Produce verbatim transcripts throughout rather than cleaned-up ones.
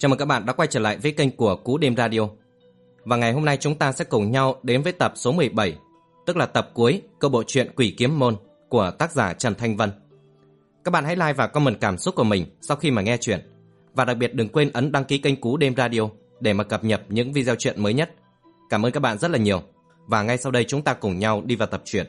Chào mừng các bạn đã quay trở lại với kênh của Cú Đêm Radio. Và ngày hôm nay chúng ta sẽ cùng nhau đến với tập số mười bảy, tức là tập cuối câu bộ truyện Quỷ Kiếm Môn của tác giả Trần Thanh Vân. Các bạn hãy like và comment cảm xúc của mình sau khi mà nghe chuyện. Và đặc biệt đừng quên ấn đăng ký kênh Cú Đêm Radio để mà cập nhật những video truyện mới nhất. Cảm ơn các bạn rất là nhiều. Và ngay sau đây chúng ta cùng nhau đi vào tập truyện.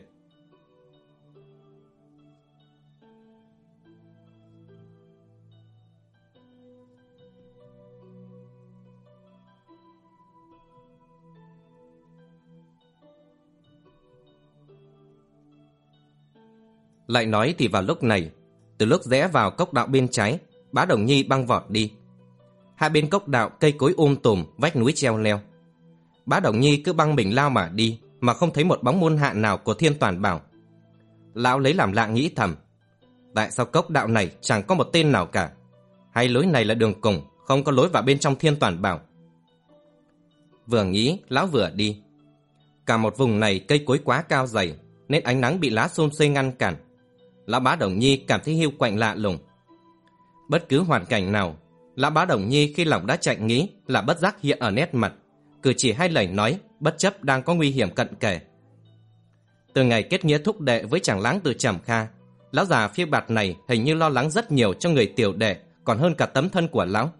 Lại nói thì vào lúc này, từ lúc rẽ vào cốc đạo bên trái, Bá Đồng Nhi băng vọt đi. Hai bên cốc đạo cây cối um tùm, vách núi treo leo. Bá Đồng Nhi cứ băng mình lao mà đi, mà không thấy một bóng môn hạ nào của Thiên Toàn Bảo. Lão lấy làm lạ nghĩ thầm, tại sao cốc đạo này chẳng có một tên nào cả? Hay lối này là đường cùng, không có lối vào bên trong Thiên Toàn Bảo? Vừa nghĩ, lão vừa đi. Cả một vùng này cây cối quá cao dày, nên ánh nắng bị lá xum xuê ngăn cản. Lão Bá Đồng Nhi cảm thấy hiu quạnh lạ lùng. Bất cứ hoàn cảnh nào, Lão Bá Đồng Nhi khi lòng đã chạy nghĩ là bất giác hiện ở nét mặt, cử chỉ hay lời nói bất chấp đang có nguy hiểm cận kề. Từ ngày kết nghĩa thúc đệ với chàng láng từ Trầm Kha, lão già phiêu bạt này hình như lo lắng rất nhiều cho người tiểu đệ còn hơn cả tấm thân của lão.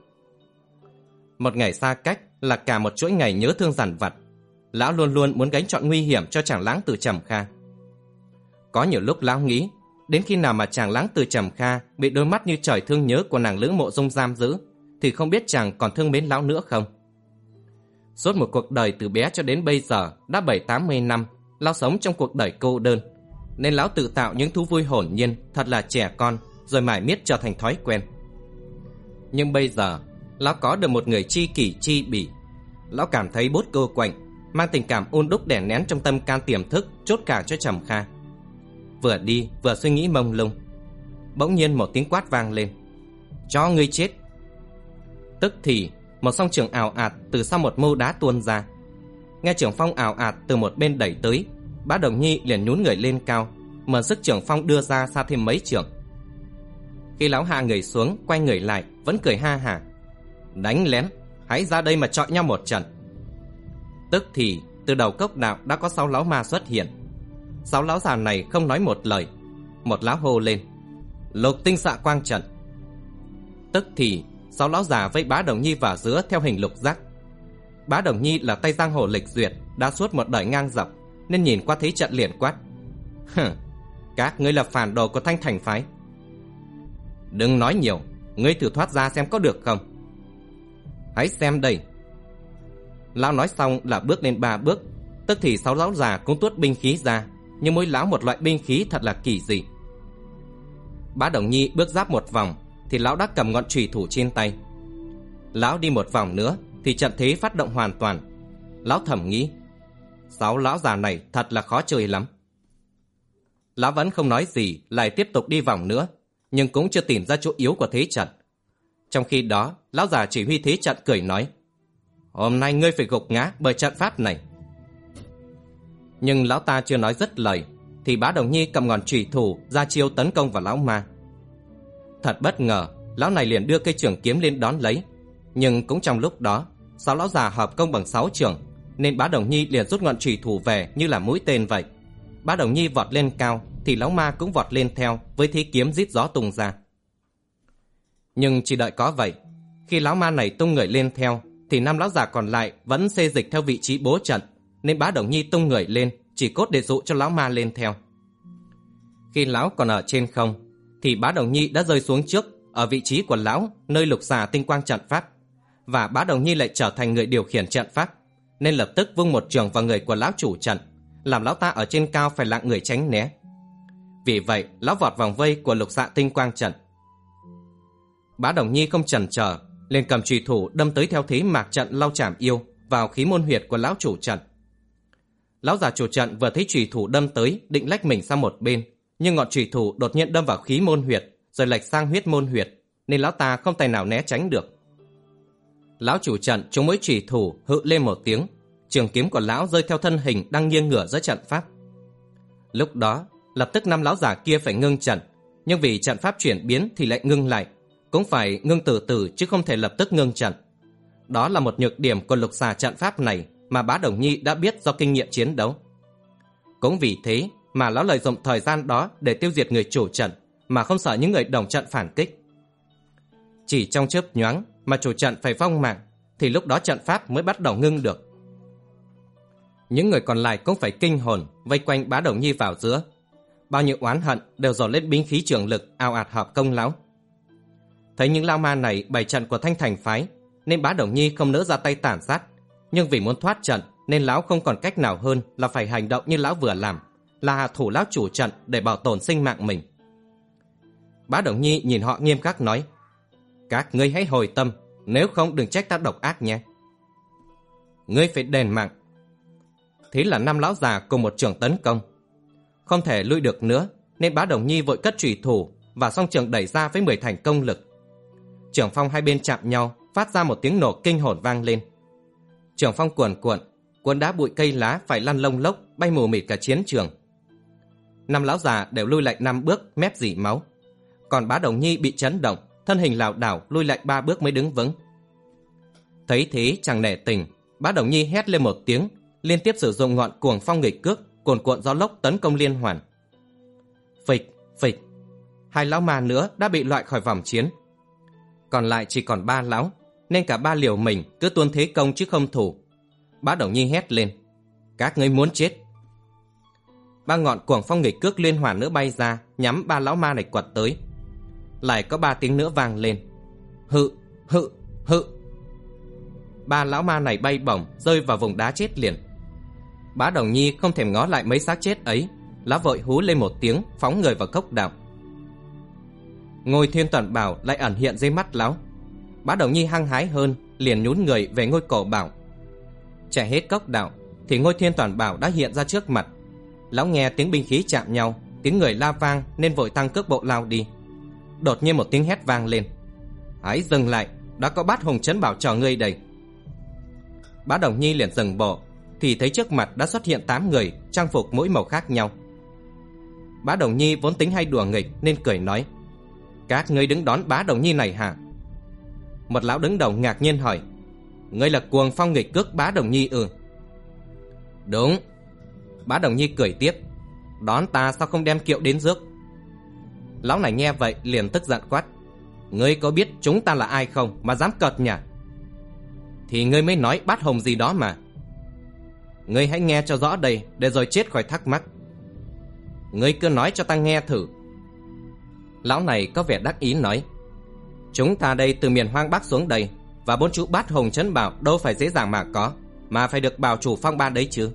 Một ngày xa cách là cả một chuỗi ngày nhớ thương dằn vặt. Lão luôn luôn muốn gánh chọn nguy hiểm cho chàng láng từ Trầm Kha. Có nhiều lúc lão nghĩ, đến khi nào mà chàng láng từ Trầm Kha bị đôi mắt như trời thương nhớ của nàng Lữ Mộ Dung giam giữ, thì không biết chàng còn thương mến lão nữa không. Suốt một cuộc đời từ bé cho đến bây giờ đã bảy tám mươi năm, lão sống trong cuộc đời cô đơn, nên lão tự tạo những thú vui hồn nhiên thật là trẻ con, rồi mải miết trở thành thói quen. Nhưng bây giờ lão có được một người tri kỷ chi bỉ. Lão cảm thấy bốt cơ quạnh, mang tình cảm un đúc đè nén trong tâm can tiềm thức, chốt cả cho Trầm Kha. Vừa đi vừa suy nghĩ mông lung, bỗng nhiên một tiếng quát vang lên, cho ngươi chết. Tức thì một song trường ào ạt từ sau một mâu đá tuôn ra. Nghe trường phong ào ạt từ một bên đẩy tới, Bá Đồng Nhi liền nhún người lên cao, mượn sức trường phong đưa ra xa thêm mấy trường. Khi lão hạ người xuống, quay người lại vẫn cười ha hả, đánh lén, hãy ra đây mà chọi nhau một trận. Tức thì từ đầu cốc đạo đã có sáu lão ma xuất hiện. Sáu lão già này không nói một lời. Một lão hô lên, lục tinh xạ quang trận. Tức thì sáu lão già vây Bá Đồng Nhi vào giữa theo hình lục giác. Bá Đồng Nhi là tay giang hồ lịch duyệt, đã suốt một đời ngang dọc, nên nhìn qua thấy trận liền quát, hừ, các ngươi là phản đồ của Thanh Thành phái. Đừng nói nhiều, ngươi thử thoát ra xem có được không. Hãy xem đây. Lão nói xong là bước lên ba bước. Tức thì sáu lão già cũng tuốt binh khí ra, nhưng mỗi lão một loại binh khí thật là kỳ dị. Bá Đồng Nhi bước giáp một vòng thì lão đã cầm ngọn chùy thủ trên tay. Lão đi một vòng nữa thì trận thế phát động hoàn toàn. Lão thầm nghĩ, sáu lão già này thật là khó chơi lắm. Lão vẫn không nói gì, lại tiếp tục đi vòng nữa, nhưng cũng chưa tìm ra chỗ yếu của thế trận. Trong khi đó, lão già chỉ huy thế trận cười nói, hôm nay ngươi phải gục ngã bởi trận pháp này. Nhưng lão ta chưa nói dứt lời thì Bá Đồng Nhi cầm ngọn chùy thủ ra chiêu tấn công vào lão ma. Thật bất ngờ, lão này liền đưa cây trường kiếm lên đón lấy. Nhưng cũng trong lúc đó, sáu lão già hợp công bằng sáu trường, nên Bá Đồng Nhi liền rút ngọn chùy thủ về như là mũi tên vậy. Bá Đồng Nhi vọt lên cao thì lão ma cũng vọt lên theo với thế kiếm rít gió tung ra. Nhưng chỉ đợi có vậy, khi lão ma này tung người lên theo thì năm lão già còn lại vẫn xê dịch theo vị trí bố trận, nên Bá Đồng Nhi tung người lên chỉ cốt để dụ cho lão ma lên theo. Khi lão còn ở trên không thì Bá Đồng Nhi đã rơi xuống trước ở vị trí của lão, nơi lục xà tinh quang trận pháp, và Bá Đồng Nhi lại trở thành người điều khiển trận pháp, nên lập tức vung một trường vào người của lão chủ trận, làm lão ta ở trên cao phải lạng người tránh né. Vì vậy lão vọt vòng vây của lục xạ tinh quang trận. Bá Đồng Nhi không chần chờ, liền cầm chùy thủ đâm tới theo thế mạc trận lau chảm yêu vào khí môn huyệt của lão chủ trận. Lão già chủ trận vừa thấy chùy thủ đâm tới, định lách mình sang một bên, nhưng ngọn chùy thủ đột nhiên đâm vào khí môn huyệt, rồi lệch sang huyết môn huyệt, nên lão ta không tài nào né tránh được. Lão chủ trận trúng mỗi chùy thủ hự lên một tiếng, trường kiếm của lão rơi theo thân hình đang nghiêng ngửa giữa trận pháp. Lúc đó lập tức năm lão già kia phải ngưng trận, nhưng vì trận pháp chuyển biến thì lại ngưng lại, cũng phải ngưng từ từ chứ không thể lập tức ngưng trận. Đó là một nhược điểm của lục xà trận pháp này mà Bá Đồng Nhi đã biết do kinh nghiệm chiến đấu. Cũng vì thế mà lão lợi dụng thời gian đó để tiêu diệt người chủ trận mà không sợ những người đồng trận phản kích. Chỉ trong chớp nhoáng mà chủ trận phải vong mạng thì lúc đó trận pháp mới bắt đầu ngưng được. Những người còn lại cũng phải kinh hồn vây quanh Bá Đồng Nhi vào giữa. Bao nhiêu oán hận đều dồn lên binh khí trường lực ào ạt hợp công lão. Thấy những lao ma này bày trận của Thanh Thành phái nên Bá Đồng Nhi không nỡ ra tay tàn sát, nhưng vì muốn thoát trận nên lão không còn cách nào hơn là phải hành động như lão vừa làm, là hạ thủ lão chủ trận để bảo tồn sinh mạng mình. Bá Đồng Nhi nhìn họ nghiêm khắc nói: các ngươi hãy hồi tâm, nếu không đừng trách ta độc ác nhé. Ngươi phải đền mạng. Thế là năm lão già cùng một trường tấn công. Không thể lui được nữa nên Bá Đồng Nhi vội cất chùy thủ và song trường đẩy ra với mười thành công lực. Trường phong hai bên chạm nhau, phát ra một tiếng nổ kinh hồn vang lên. Trường phong cuồn cuộn, cuốn đá bụi cây lá phải lăn lông lốc, bay mù mịt cả chiến trường. Năm lão già đều lui lại năm bước, mép dỉ máu. Còn Bá Đồng Nhi bị chấn động, thân hình lảo đảo lui lại ba bước mới đứng vững. Thấy thế chẳng nể tình, Bá Đồng Nhi hét lên một tiếng, liên tiếp sử dụng ngọn cuồng phong nghịch cước, cuồn cuộn gió lốc tấn công liên hoàn. Phịch, phịch, hai lão ma nữa đã bị loại khỏi vòng chiến. Còn lại chỉ còn ba lão, nên cả ba liều mình cứ tuôn thế công chứ không thủ. Bá Đồng Nhi hét lên: các ngươi muốn chết. Ba ngọn cuồng phong nghịch cước liên hoàn nữa bay ra, nhắm ba lão ma này quật tới. Lại có ba tiếng nữa vang lên: hự, hự, hự. Ba lão ma này bay bổng rơi vào vùng đá chết liền. Bá Đồng Nhi không thèm ngó lại mấy xác chết ấy, lão vội hú lên một tiếng, phóng người vào cốc đạo. Ngôi Thiên Toàn Bảo lại ẩn hiện dưới mắt lão. Bá Đồng Nhi hăng hái hơn, liền nhún người về ngôi cổ bảo. Chạy hết cốc đạo thì ngôi Thiên Toàn Bảo đã hiện ra trước mặt. Lão nghe tiếng binh khí chạm nhau, tiếng người la vang nên vội tăng cước bộ lao đi. Đột nhiên một tiếng hét vang lên: hãy dừng lại, đã có Bát Hồng Trấn Bảo chờ ngươi đây. Bá Đồng Nhi liền dừng bộ thì thấy trước mặt đã xuất hiện tám người, trang phục mỗi màu khác nhau. Bá Đồng Nhi vốn tính hay đùa nghịch nên cười nói: các ngươi đứng đón Bá Đồng Nhi này hả? Một lão đứng đầu ngạc nhiên hỏi: ngươi là cuồng phong nghịch cước Bá Đồng Nhi ư? Đúng. Bá Đồng Nhi cười tiếp: đón ta sao không đem kiệu đến rước? Lão này nghe vậy liền tức giận quát: ngươi có biết chúng ta là ai không mà dám cợt nhả? Thì ngươi mới nói Bát Hồng gì đó mà. Ngươi hãy nghe cho rõ đây để rồi chết khỏi thắc mắc. Ngươi cứ nói cho ta nghe thử. Lão này có vẻ đắc ý nói: chúng ta đây từ miền hoang Bắc xuống đây, và bốn chữ Bát Hồng Trấn Bảo đâu phải dễ dàng mà có, mà phải được bảo chủ phong ban đấy chứ.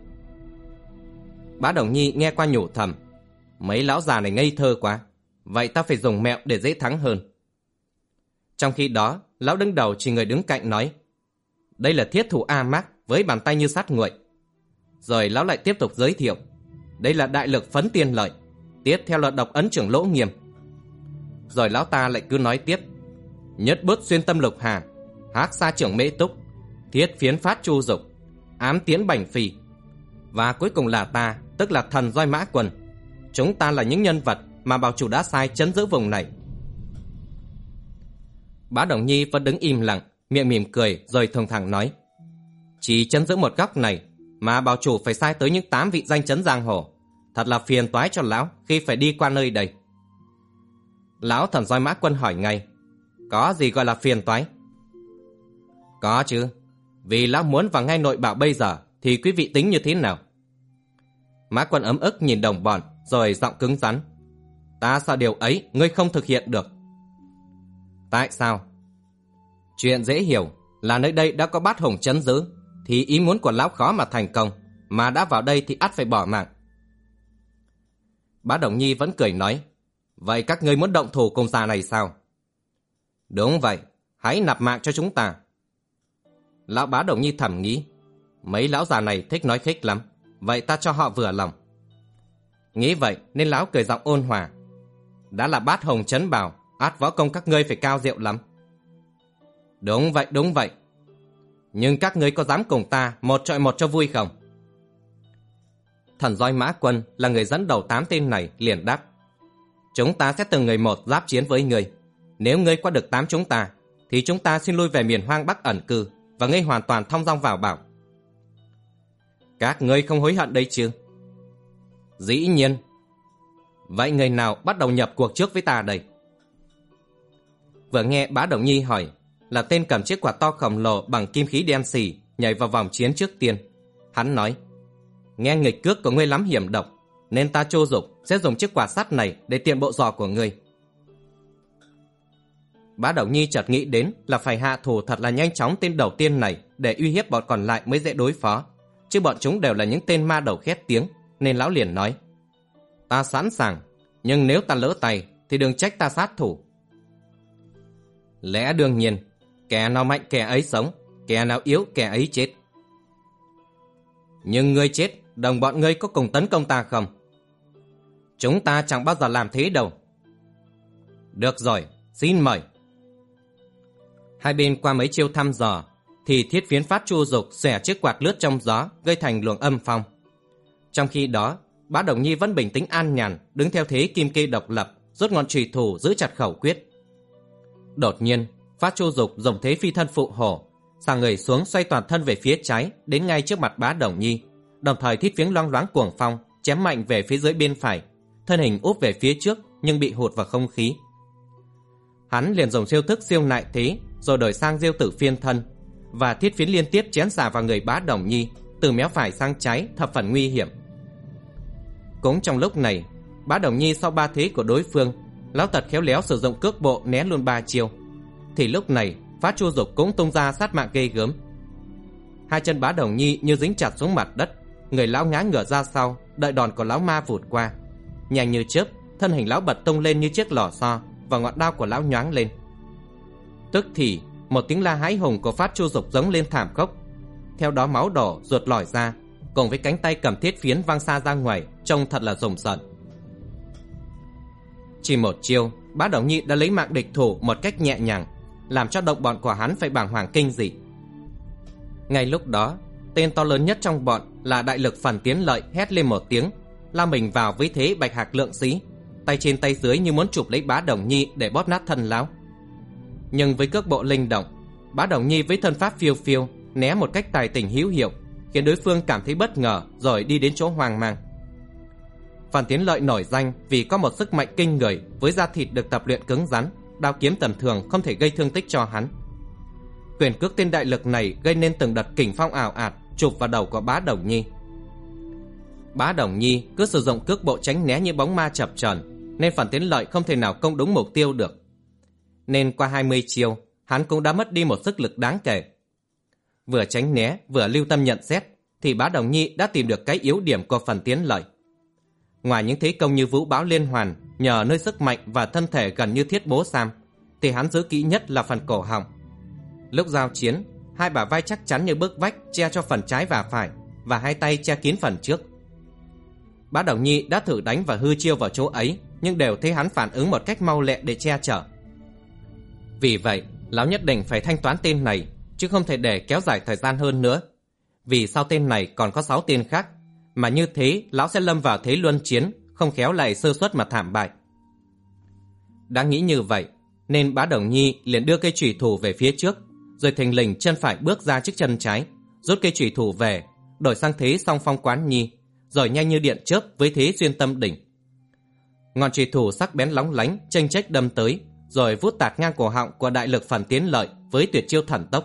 Bá Đồng Nhi nghe qua nhủ thầm: mấy lão già này ngây thơ quá, vậy ta phải dùng mẹo để dễ thắng hơn. Trong khi đó, lão đứng đầu chỉ người đứng cạnh nói: đây là thiết thủ A Mác với bàn tay như sắt nguội. Rồi lão lại tiếp tục giới thiệu: đây là đại lực Phấn Tiên Lợi, tiếp theo là độc ấn trưởng Lỗ Nghiêm. Rồi lão ta lại cứ nói tiếp: nhất bút xuyên tâm lục hà, hắc sa trưởng Mễ Túc, thiết phiến phát Chu Dục, ám tiến Bành Phi. Và cuối cùng là ta, tức là thần Roi Mã Quân. Chúng ta là những nhân vật mà bảo chủ đã sai trấn giữ vùng này. Bá Đồng Nhi vẫn đứng im lặng, miệng mỉm cười rồi thong thẳng nói: chỉ trấn giữ một góc này mà bảo chủ phải sai tới những tám vị danh chấn giang hồ, thật là phiền toái cho lão khi phải đi qua nơi đây. Lão thần Roi Mã Quân hỏi ngay: có gì gọi là phiền toái? Có chứ, vì lão muốn vào ngay nội bảo bây giờ thì quý vị tính như thế nào? Mã Quân ấm ức nhìn đồng bọn rồi giọng cứng rắn: ta sợ điều ấy ngươi không thực hiện được. Tại sao? Chuyện dễ hiểu là nơi đây đã có Bát Hồng trấn giữ, thì ý muốn của lão khó mà thành công, mà đã vào đây thì ắt phải bỏ mạng. Bá Đồng Nhi vẫn cười nói: vậy các ngươi muốn động thủ cùng già này sao? Đúng vậy, hãy nạp mạng cho chúng ta. Lão Bá Đồng Nhi thầm nghĩ: mấy lão già này thích nói khích lắm, vậy ta cho họ vừa lòng. Nghĩ vậy nên lão cười giọng ôn hòa: đã là Bát Hồng Trấn Bảo, ắt võ công các ngươi phải cao diệu lắm. Đúng vậy, đúng vậy. Nhưng các ngươi có dám cùng ta một trọi một cho vui không? Thần Roi Mã Quân là người dẫn đầu tám tên này liền đáp: chúng ta sẽ từng người một giáp chiến với ngươi. Nếu ngươi qua được tám chúng ta thì chúng ta xin lui về miền hoang Bắc ẩn cư, và ngươi hoàn toàn thong dong vào bảo: Các ngươi không hối hận đấy chứ? Dĩ nhiên. Vậy người nào bắt đầu nhập cuộc trước với ta đây? Vừa nghe Bá Đồng Nhi hỏi, là tên cầm chiếc quạt to khổng lồ bằng kim khí đen xì nhảy vào vòng chiến trước tiên. Hắn nói: Nghe nghịch cước của ngươi lắm hiểm độc, nên ta Chu Dục sẽ dùng chiếc quạt sắt này để tiện bộ giò của ngươi. Bá Đồng Nhi chợt nghĩ đến là phải hạ thủ thật là nhanh chóng tên đầu tiên này để uy hiếp bọn còn lại mới dễ đối phó, chứ bọn chúng đều là những tên ma đầu khét tiếng, nên lão liền nói: Ta sẵn sàng, nhưng nếu ta lỡ tay thì đừng trách ta sát thủ. Lẽ đương nhiên, kẻ nào mạnh kẻ ấy sống, kẻ nào yếu kẻ ấy chết. Nhưng ngươi chết, đồng bọn ngươi có cùng tấn công ta không? Chúng ta chẳng bao giờ làm thế đâu. Được rồi, xin mời. Hai bên qua mấy chiêu thăm dò, thì Thiết Phiến Phát Chu Dục xẻ chiếc quạt lướt trong gió, gây thành luồng âm phong. Trong khi đó, Bá Đồng Nhi vẫn bình tĩnh an nhàn, đứng theo thế kim kê độc lập, rút ngọn chùy thủ giữ chặt khẩu quyết. Đột nhiên, Phát Chu Dục dùng thế phi thân phụ hổ, xà người xuống xoay toàn thân về phía trái, đến ngay trước mặt Bá Đồng Nhi, đồng thời Thiết Phiến loang loáng cuồng phong chém mạnh về phía dưới bên phải, thân hình úp về phía trước nhưng bị hụt vào không khí. Hắn liền dùng siêu thức siêu nại thế, rồi đổi sang diêu tử phiên thân, và Thiết Phiến liên tiếp chém xả vào người Bá Đồng Nhi, từ méo phải sang trái, thập phần nguy hiểm. Cũng trong lúc này, Bá Đồng Nhi sau ba thế của đối phương, lão tật khéo léo sử dụng cước bộ né luôn ba chiêu, thì lúc này Phát Chu Dục cũng tung ra sát mạng ghê gớm. Hai chân Bá Đồng Nhi như dính chặt xuống mặt đất, người lão ngã ngửa ra sau, đợi đòn của lão ma vụt qua. Nhanh như chớp, thân hình lão bật tung lên như chiếc lò xo, và ngọn đao của lão nhoáng lên. Tức thì một tiếng la hãi hùng của Phát Chu Dục giống lên thảm khốc. Theo đó máu đổ ruột lòi ra, cùng với cánh tay cầm thiết phiến văng xa ra ngoài, trông thật là rùng rợn. Chỉ một chiêu, Bá Đồng Nhi đã lấy mạng địch thủ một cách nhẹ nhàng, làm cho đồng bọn của hắn phải bàng hoàng kinh dị. Ngay lúc đó, tên to lớn nhất trong bọn là đại lực Phần Tiến Lợi hét lên một tiếng, lao mình vào với thế bạch hạc lượng sĩ, tay trên tay dưới như muốn chụp lấy Bá Đồng Nhi để bóp nát thân lão. Nhưng với cước bộ linh động, Bá Đồng Nhi với thân pháp phiêu phiêu né một cách tài tình hữu hiệu, khiến đối phương cảm thấy bất ngờ rồi đi đến chỗ hoang mang. Phần Tiến Lợi nổi danh vì có một sức mạnh kinh người, với da thịt được tập luyện cứng rắn, đao kiếm tầm thường không thể gây thương tích cho hắn. Quyền cước tên đại lực này gây nên từng đợt kình phong ảo ạt chụp vào đầu của Bá Đồng Nhi. Bá Đồng Nhi cứ sử dụng cước bộ tránh né như bóng ma chập chờn, nên Phần Tiến Lợi không thể nào công đúng mục tiêu được. Nên qua hai mươi chiêu, hắn cũng đã mất đi một sức lực đáng kể. Vừa tránh né vừa lưu tâm nhận xét, thì Bá Đồng Nhi đã tìm được cái yếu điểm của Phần Tiến Lợi. Ngoài những thế công như vũ bão liên hoàn, nhờ nơi sức mạnh và thân thể gần như thiết bố sam, thì hắn giữ kỹ nhất là phần cổ họng. Lúc giao chiến, hai bả vai chắc chắn như bức vách che cho phần trái và phải, và hai tay che kín phần trước. Bá Đồng Nhi đã thử đánh và hư chiêu vào chỗ ấy, nhưng đều thấy hắn phản ứng một cách mau lẹ để che chở. Vì vậy, lão nhất định phải thanh toán tên này, chứ không thể để kéo dài thời gian hơn nữa. Vì sau tên này còn có sáu tên khác, mà như thế lão sẽ lâm vào thế luân chiến, không khéo lại sơ suất mà thảm bại. Đã nghĩ như vậy, nên Bá Đồng Nhi liền đưa cây chủy thủ về phía trước, rồi thình lình chân phải bước ra trước chân trái, rút cây chủy thủ về, đổi sang thế song phong quán nhi, rồi nhanh như điện chớp với thế xuyên tâm đỉnh. Ngọn chủy thủ sắc bén lóng lánh chênh chếch đâm tới, rồi vút tạt ngang cổ họng của đại lực Phần Tiến Lợi với tuyệt chiêu thần tốc.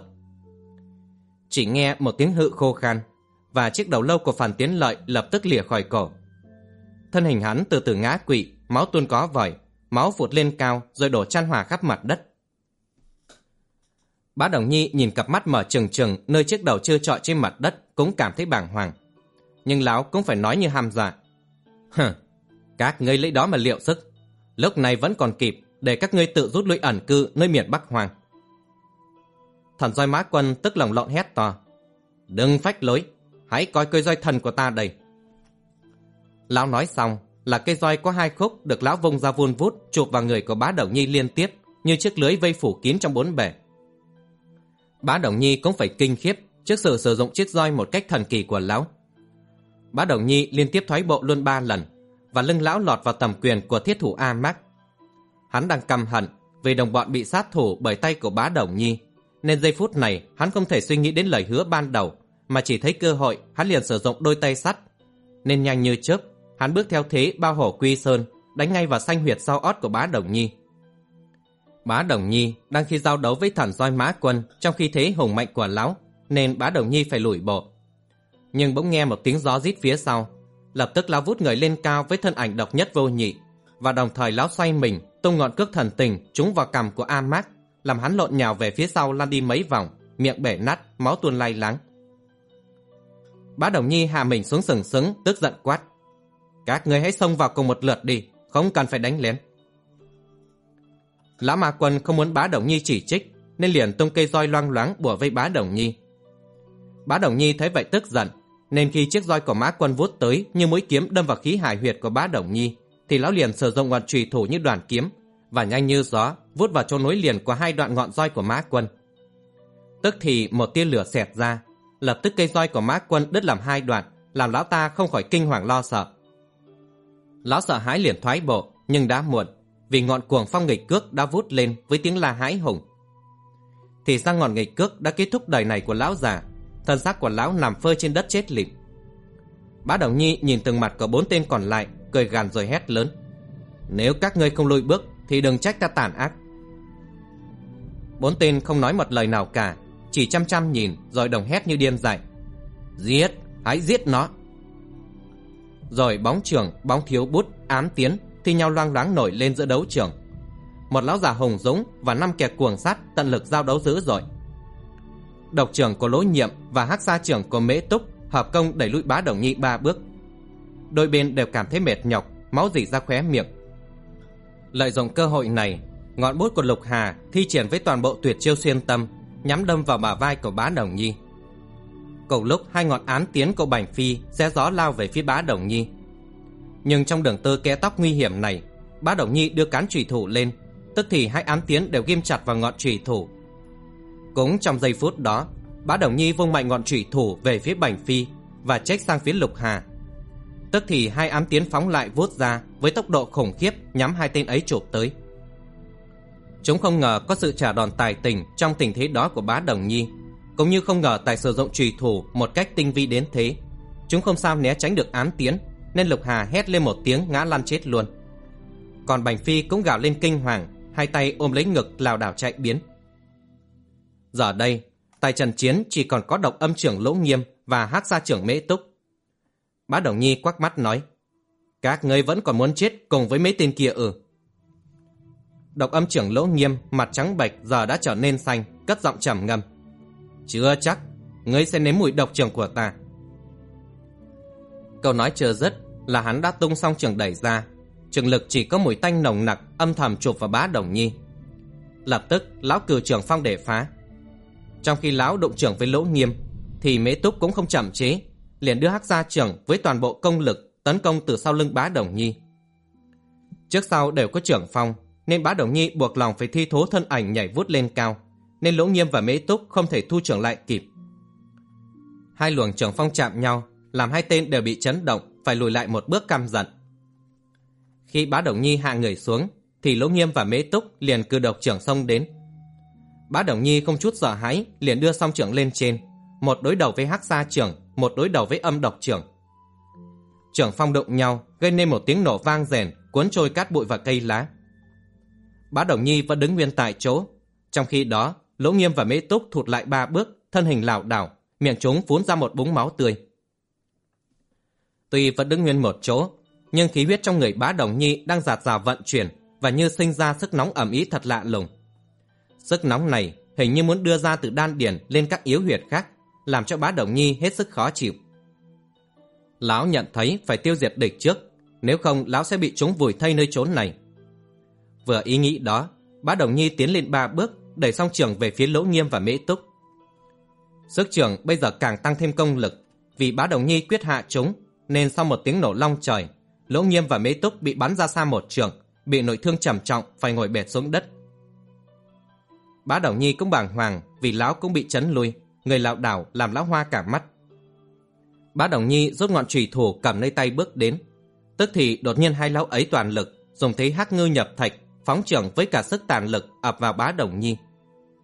Chỉ nghe một tiếng hự khô khan, và chiếc đầu lâu của Phần Tiến Lợi lập tức lìa khỏi cổ. Thân hình hắn từ từ ngã quỵ, máu tuôn có vòi, máu phụt lên cao rồi đổ chan hòa khắp mặt đất. Bá Đồng Nhi nhìn cặp mắt mở trừng trừng nơi chiếc đầu trơ trọi trên mặt đất, cũng cảm thấy bàng hoàng. Nhưng lão cũng phải nói như hăm dọa: Hừ, các ngươi lấy đó mà liệu sức, lúc này vẫn còn kịp để các ngươi tự rút lui ẩn cư nơi miền Bắc Hoang. Thần roi Mã Quân tức lòng lộn hét to: Đừng phách lối, hãy coi cây roi thần của ta đây. Lão nói xong là cây roi có hai khúc được lão vung ra vun vút chụp vào người của Bá Đồng Nhi liên tiếp, như chiếc lưới vây phủ kín trong bốn bể. Bá Đồng Nhi cũng phải kinh khiếp trước sự sử dụng chiếc roi một cách thần kỳ của lão. Bá Đồng Nhi liên tiếp thoái bộ luôn ba lần, và lưng lão lọt vào tầm quyền của thiết thủ A Mác. Hắn đang căm hận vì đồng bọn bị sát thủ bởi tay của Bá Đồng Nhi, nên giây phút này hắn không thể suy nghĩ đến lời hứa ban đầu, mà chỉ thấy cơ hội hắn liền sử dụng đôi tay sắt. Nên nhanh như chớp, hắn bước theo thế bao hổ quy sơn, đánh ngay vào xanh huyệt sau ót của Bá Đồng Nhi. Bá Đồng Nhi đang khi giao đấu với thần roi Mã Quân trong khi thế hùng mạnh của lão, nên Bá Đồng Nhi phải lùi bộ. Nhưng bỗng nghe một tiếng gió rít phía sau, lập tức lão vút người lên cao với thân ảnh độc nhất vô nhị, và đồng thời lão xoay mình tung ngọn cước thần tình trúng vào cằm của A Mác, làm hắn lộn nhào về phía sau lăn đi mấy vòng, miệng bể nát, máu tuôn lay láng. Bá Đồng Nhi hạ mình xuống sừng sững, tức giận quát: "Các ngươi hãy xông vào cùng một lượt đi, không cần phải đánh lén." Lão Ma Quân không muốn Bá Đồng Nhi chỉ trích, nên liền tung cây roi loang loáng bủa vây Bá Đồng Nhi. Bá Đồng Nhi thấy vậy tức giận, nên khi chiếc roi của Mã Quân vuốt tới như mũi kiếm đâm vào khí hải huyệt của Bá Đồng Nhi, thì lão liền sử dụng ngọn chùy thủ như đoàn kiếm, và nhanh như gió vút vào chỗ nối liền của hai đoạn ngọn roi của Mã Quân. Tức thì một tia lửa xẹt ra, lập tức cây roi của Mã Quân đứt làm hai đoạn, làm lão ta không khỏi kinh hoàng lo sợ. Lão sợ hãi liền thoái bộ, nhưng đã muộn, vì ngọn cuồng phong nghịch cước đã vút lên với tiếng la hãi hùng. Thì ra ngọn nghịch cước đã kết thúc đời này của lão già, thân xác của lão nằm phơi trên đất chết lịm. Bá Đồng Nhi nhìn từng mặt của bốn tên còn lại, cười gằn rồi hét lớn: "Nếu các ngươi không lùi bước thì đừng trách ta tàn ác." Bốn tên không nói một lời nào cả, chỉ chăm chăm nhìn rồi đồng hét như điên dại: "Giết, hãy giết nó!" Rồi bóng trưởng, bóng thiếu bút, ám tiến thi nhau loang loáng nổi lên giữa đấu trường. Một lão già hùng dũng và năm kẻ cuồng sát tận lực giao đấu dữ dội. Độc trưởng của Lỗ Nhiệm và hắc sa trưởng của Mễ Túc hợp công đẩy lui Bá Đồng Nhi ba bước. Đôi bên đều cảm thấy mệt nhọc, máu rỉ ra khóe miệng. Lợi dụng cơ hội này, ngọn bút của Lục Hà thi triển với toàn bộ tuyệt chiêu xuyên tâm, nhắm đâm vào bả vai của Bá Đồng Nhi. Cùng lúc hai ngọn án tiến của Bành Phi xé gió lao về phía Bá Đồng Nhi. Nhưng trong đường tơ kẽ tóc nguy hiểm này, Bá Đồng Nhi đưa cán chùy thủ lên, tức thì hai án tiến đều ghim chặt vào ngọn chùy thủ. Cũng trong giây phút đó, Bá Đồng Nhi vung mạnh ngọn chùy thủ về phía Bành Phi và chếch sang phía Lục Hà. Tức thì hai ám tiến phóng lại vút ra với tốc độ khủng khiếp, nhắm hai tên ấy chụp tới. Chúng không ngờ có sự trả đòn tài tình trong tình thế đó của Bá Đồng Nhi, cũng như không ngờ tài sử dụng chùy thủ một cách tinh vi đến thế. Chúng không sao né tránh được ám tiến, nên Lục Hà hét lên một tiếng ngã lăn chết luôn. Còn Bành Phi cũng gào lên kinh hoàng, hai tay ôm lấy ngực lảo đảo chạy biến. Giờ đây, tại trận chiến chỉ còn có Độc Âm trưởng Lỗ Nghiêm và hắc sa trưởng Mễ Túc. Bá Đồng Nhi quắc mắt nói: "Các ngươi vẫn còn muốn chết cùng với mấy tên kia ư?" Độc Âm trưởng Lỗ Nghiêm mặt trắng bệch giờ đã trở nên xanh, cất giọng trầm ngâm: "Chưa chắc, ngươi sẽ nếm mùi độc trưởng của ta." Câu nói chưa dứt là hắn đã tung song trường đẩy ra, trường lực chỉ có mùi tanh nồng nặc âm thầm chụp vào Bá Đồng Nhi. Lập tức lão cử trường phong để phá. Trong khi lão đụng trưởng với Lỗ Nghiêm, thì Mễ Túc cũng không chậm chế, liền đưa hắc gia trưởng với toàn bộ công lực tấn công từ sau lưng Bá Đồng Nhi. Trước sau đều có trưởng phong, nên Bá Đồng Nhi buộc lòng phải thi thố thân ảnh nhảy vút lên cao, nên Lỗ Nghiêm và Mễ Túc không thể thu trưởng lại kịp. Hai luồng trưởng phong chạm nhau, làm hai tên đều bị chấn động, phải lùi lại một bước căm giận. Khi Bá Đồng Nhi hạ người xuống, thì Lỗ Nghiêm và Mễ Túc liền cử độc trưởng xông đến. Bá Đồng Nhi không chút sợ hãi, liền đưa song trưởng lên trên, một đối đầu với hắc sa trưởng, một đối đầu với âm độc trưởng. Trưởng phong đụng nhau, gây nên một tiếng nổ vang rền, cuốn trôi cát bụi và cây lá. Bá Đồng Nhi vẫn đứng nguyên tại chỗ, trong khi đó Lỗ Nghiêm và Mễ Túc thụt lại ba bước, thân hình lảo đảo, miệng chúng phun ra một búng máu tươi. Tuy vẫn đứng nguyên một chỗ, nhưng khí huyết trong người Bá Đồng Nhi đang dạt dào vận chuyển và như sinh ra sức nóng ẩm ý thật lạ lùng. Sức nóng này hình như muốn đưa ra từ đan điền lên các yếu huyệt khác, làm cho Bá Đồng Nhi hết sức khó chịu. Lão nhận thấy phải tiêu diệt địch trước, nếu không lão sẽ bị chúng vùi thây nơi chốn này. Vừa ý nghĩ đó, Bá Đồng Nhi tiến lên ba bước, đẩy song trường về phía Lỗ Nghiêm và Mễ Túc. Sức trường bây giờ càng tăng thêm công lực, vì Bá Đồng Nhi quyết hạ chúng, nên sau một tiếng nổ long trời, Lỗ Nghiêm và Mễ Túc bị bắn ra xa một trường, bị nội thương trầm trọng, phải ngồi bệt xuống đất. Bá Đồng Nhi cũng bàng hoàng, vì lão cũng bị chấn lui, người lảo đảo làm lão hoa cả mắt. Bá Đồng Nhi rút ngọn chùy thủ cầm nơi tay bước đến, tức thì đột nhiên hai lão ấy toàn lực dùng thế hắc ngư nhập thạch, phóng trưởng với cả sức tàn lực ập vào Bá Đồng Nhi.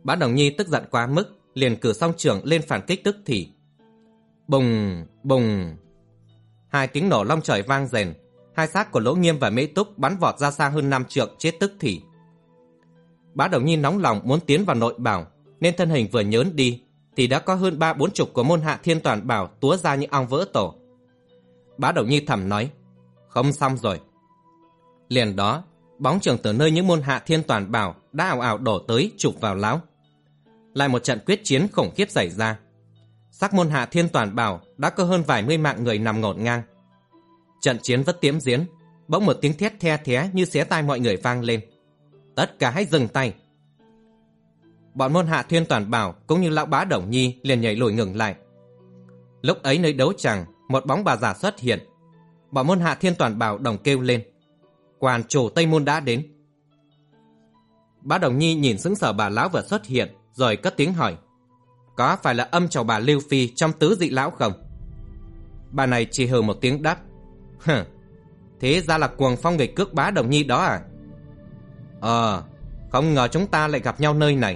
Bá Đồng Nhi tức giận quá mức, liền cử song trưởng lên phản kích tức thì. Bùng, bùng. Hai tiếng nổ long trời vang rền, hai xác của Lỗ Nghiêm và Mễ Túc bắn vọt ra xa hơn năm trượng, chết tức thì. Bá Đồng Nhi nóng lòng muốn tiến vào nội bảo, nên thân hình vừa nhớn đi thì đã có hơn ba bốn chục của môn Hạ Thiên Toàn Bảo túa ra như ong vỡ tổ. Bá Đồng Nhi thầm nói, không xong rồi. Liền đó, bóng trưởng từ nơi những môn Hạ Thiên Toàn Bảo đã ảo ảo đổ tới chụp vào lão. Lại một trận quyết chiến khủng khiếp xảy ra. Sắc môn Hạ Thiên Toàn Bảo đã có hơn vài mươi mạng người nằm ngổn ngang. Trận chiến vẫn tiếp diễn, bỗng một tiếng thét the thé như xé tai mọi người vang lên. Tất cả hãy dừng tay. Bọn môn Hạ Thiên Toàn Bảo cũng như lão Bá Đồng Nhi liền nhảy lùi ngừng lại. Lúc ấy nơi đấu tràng, một bóng bà già xuất hiện. Bọn môn Hạ Thiên Toàn Bảo đồng kêu lên, quản chủ Tây Môn đã đến. Bá Đồng Nhi nhìn sững sờ bà lão vừa xuất hiện, rồi cất tiếng hỏi, có phải là âm trầu bà Lưu Phi trong tứ dị lão không? Bà này chỉ hừ một tiếng đáp, hừ, thế ra là cuồng phong nghịch cước Bá Đồng Nhi đó à? Ờ, không ngờ chúng ta lại gặp nhau nơi này.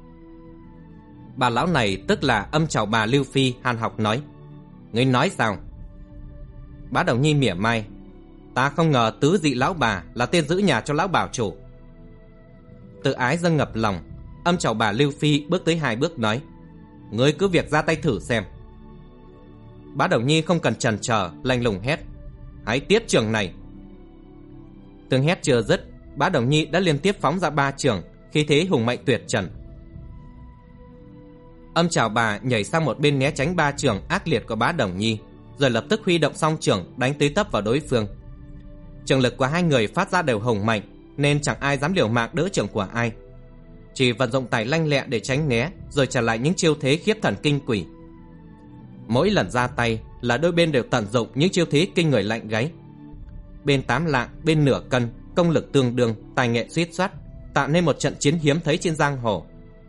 Bà lão này tức là âm trầu bà Lưu Phi hàn học nói, ngươi nói sao? Bá Đồng Nhi mỉa mai, ta không ngờ tứ dị lão bà là tên giữ nhà cho lão bảo chủ. Tự ái dâng ngập lòng, âm trầu bà Lưu Phi bước tới hai bước nói, ngươi cứ việc ra tay thử xem. Bá Đồng Nhi không cần chần chờ, lạnh lùng hét, hãy tiếp trường này. Tiếng hét chưa dứt, Bá Đồng Nhi đã liên tiếp phóng ra ba trường, khí thế hùng mạnh tuyệt trần. Âm trảo bà nhảy sang một bên né tránh ba trường ác liệt của Bá Đồng Nhi, rồi lập tức huy động song trường đánh tới tấp vào đối phương. Trường lực của hai người phát ra đều hùng mạnh, nên chẳng ai dám liều mạng đỡ trường của ai, chỉ vận dụng tài lanh lẹ để tránh né, rồi trả lại những chiêu thế khiếp thần kinh quỷ. Mỗi lần ra tay là đôi bên đều tận dụng những chiêu thế kinh người lạnh gáy. Bên tám lạng, bên nửa cân, công lực tương đương, tài nghệ suýt soát, tạo nên một trận chiến hiếm thấy trên giang hồ.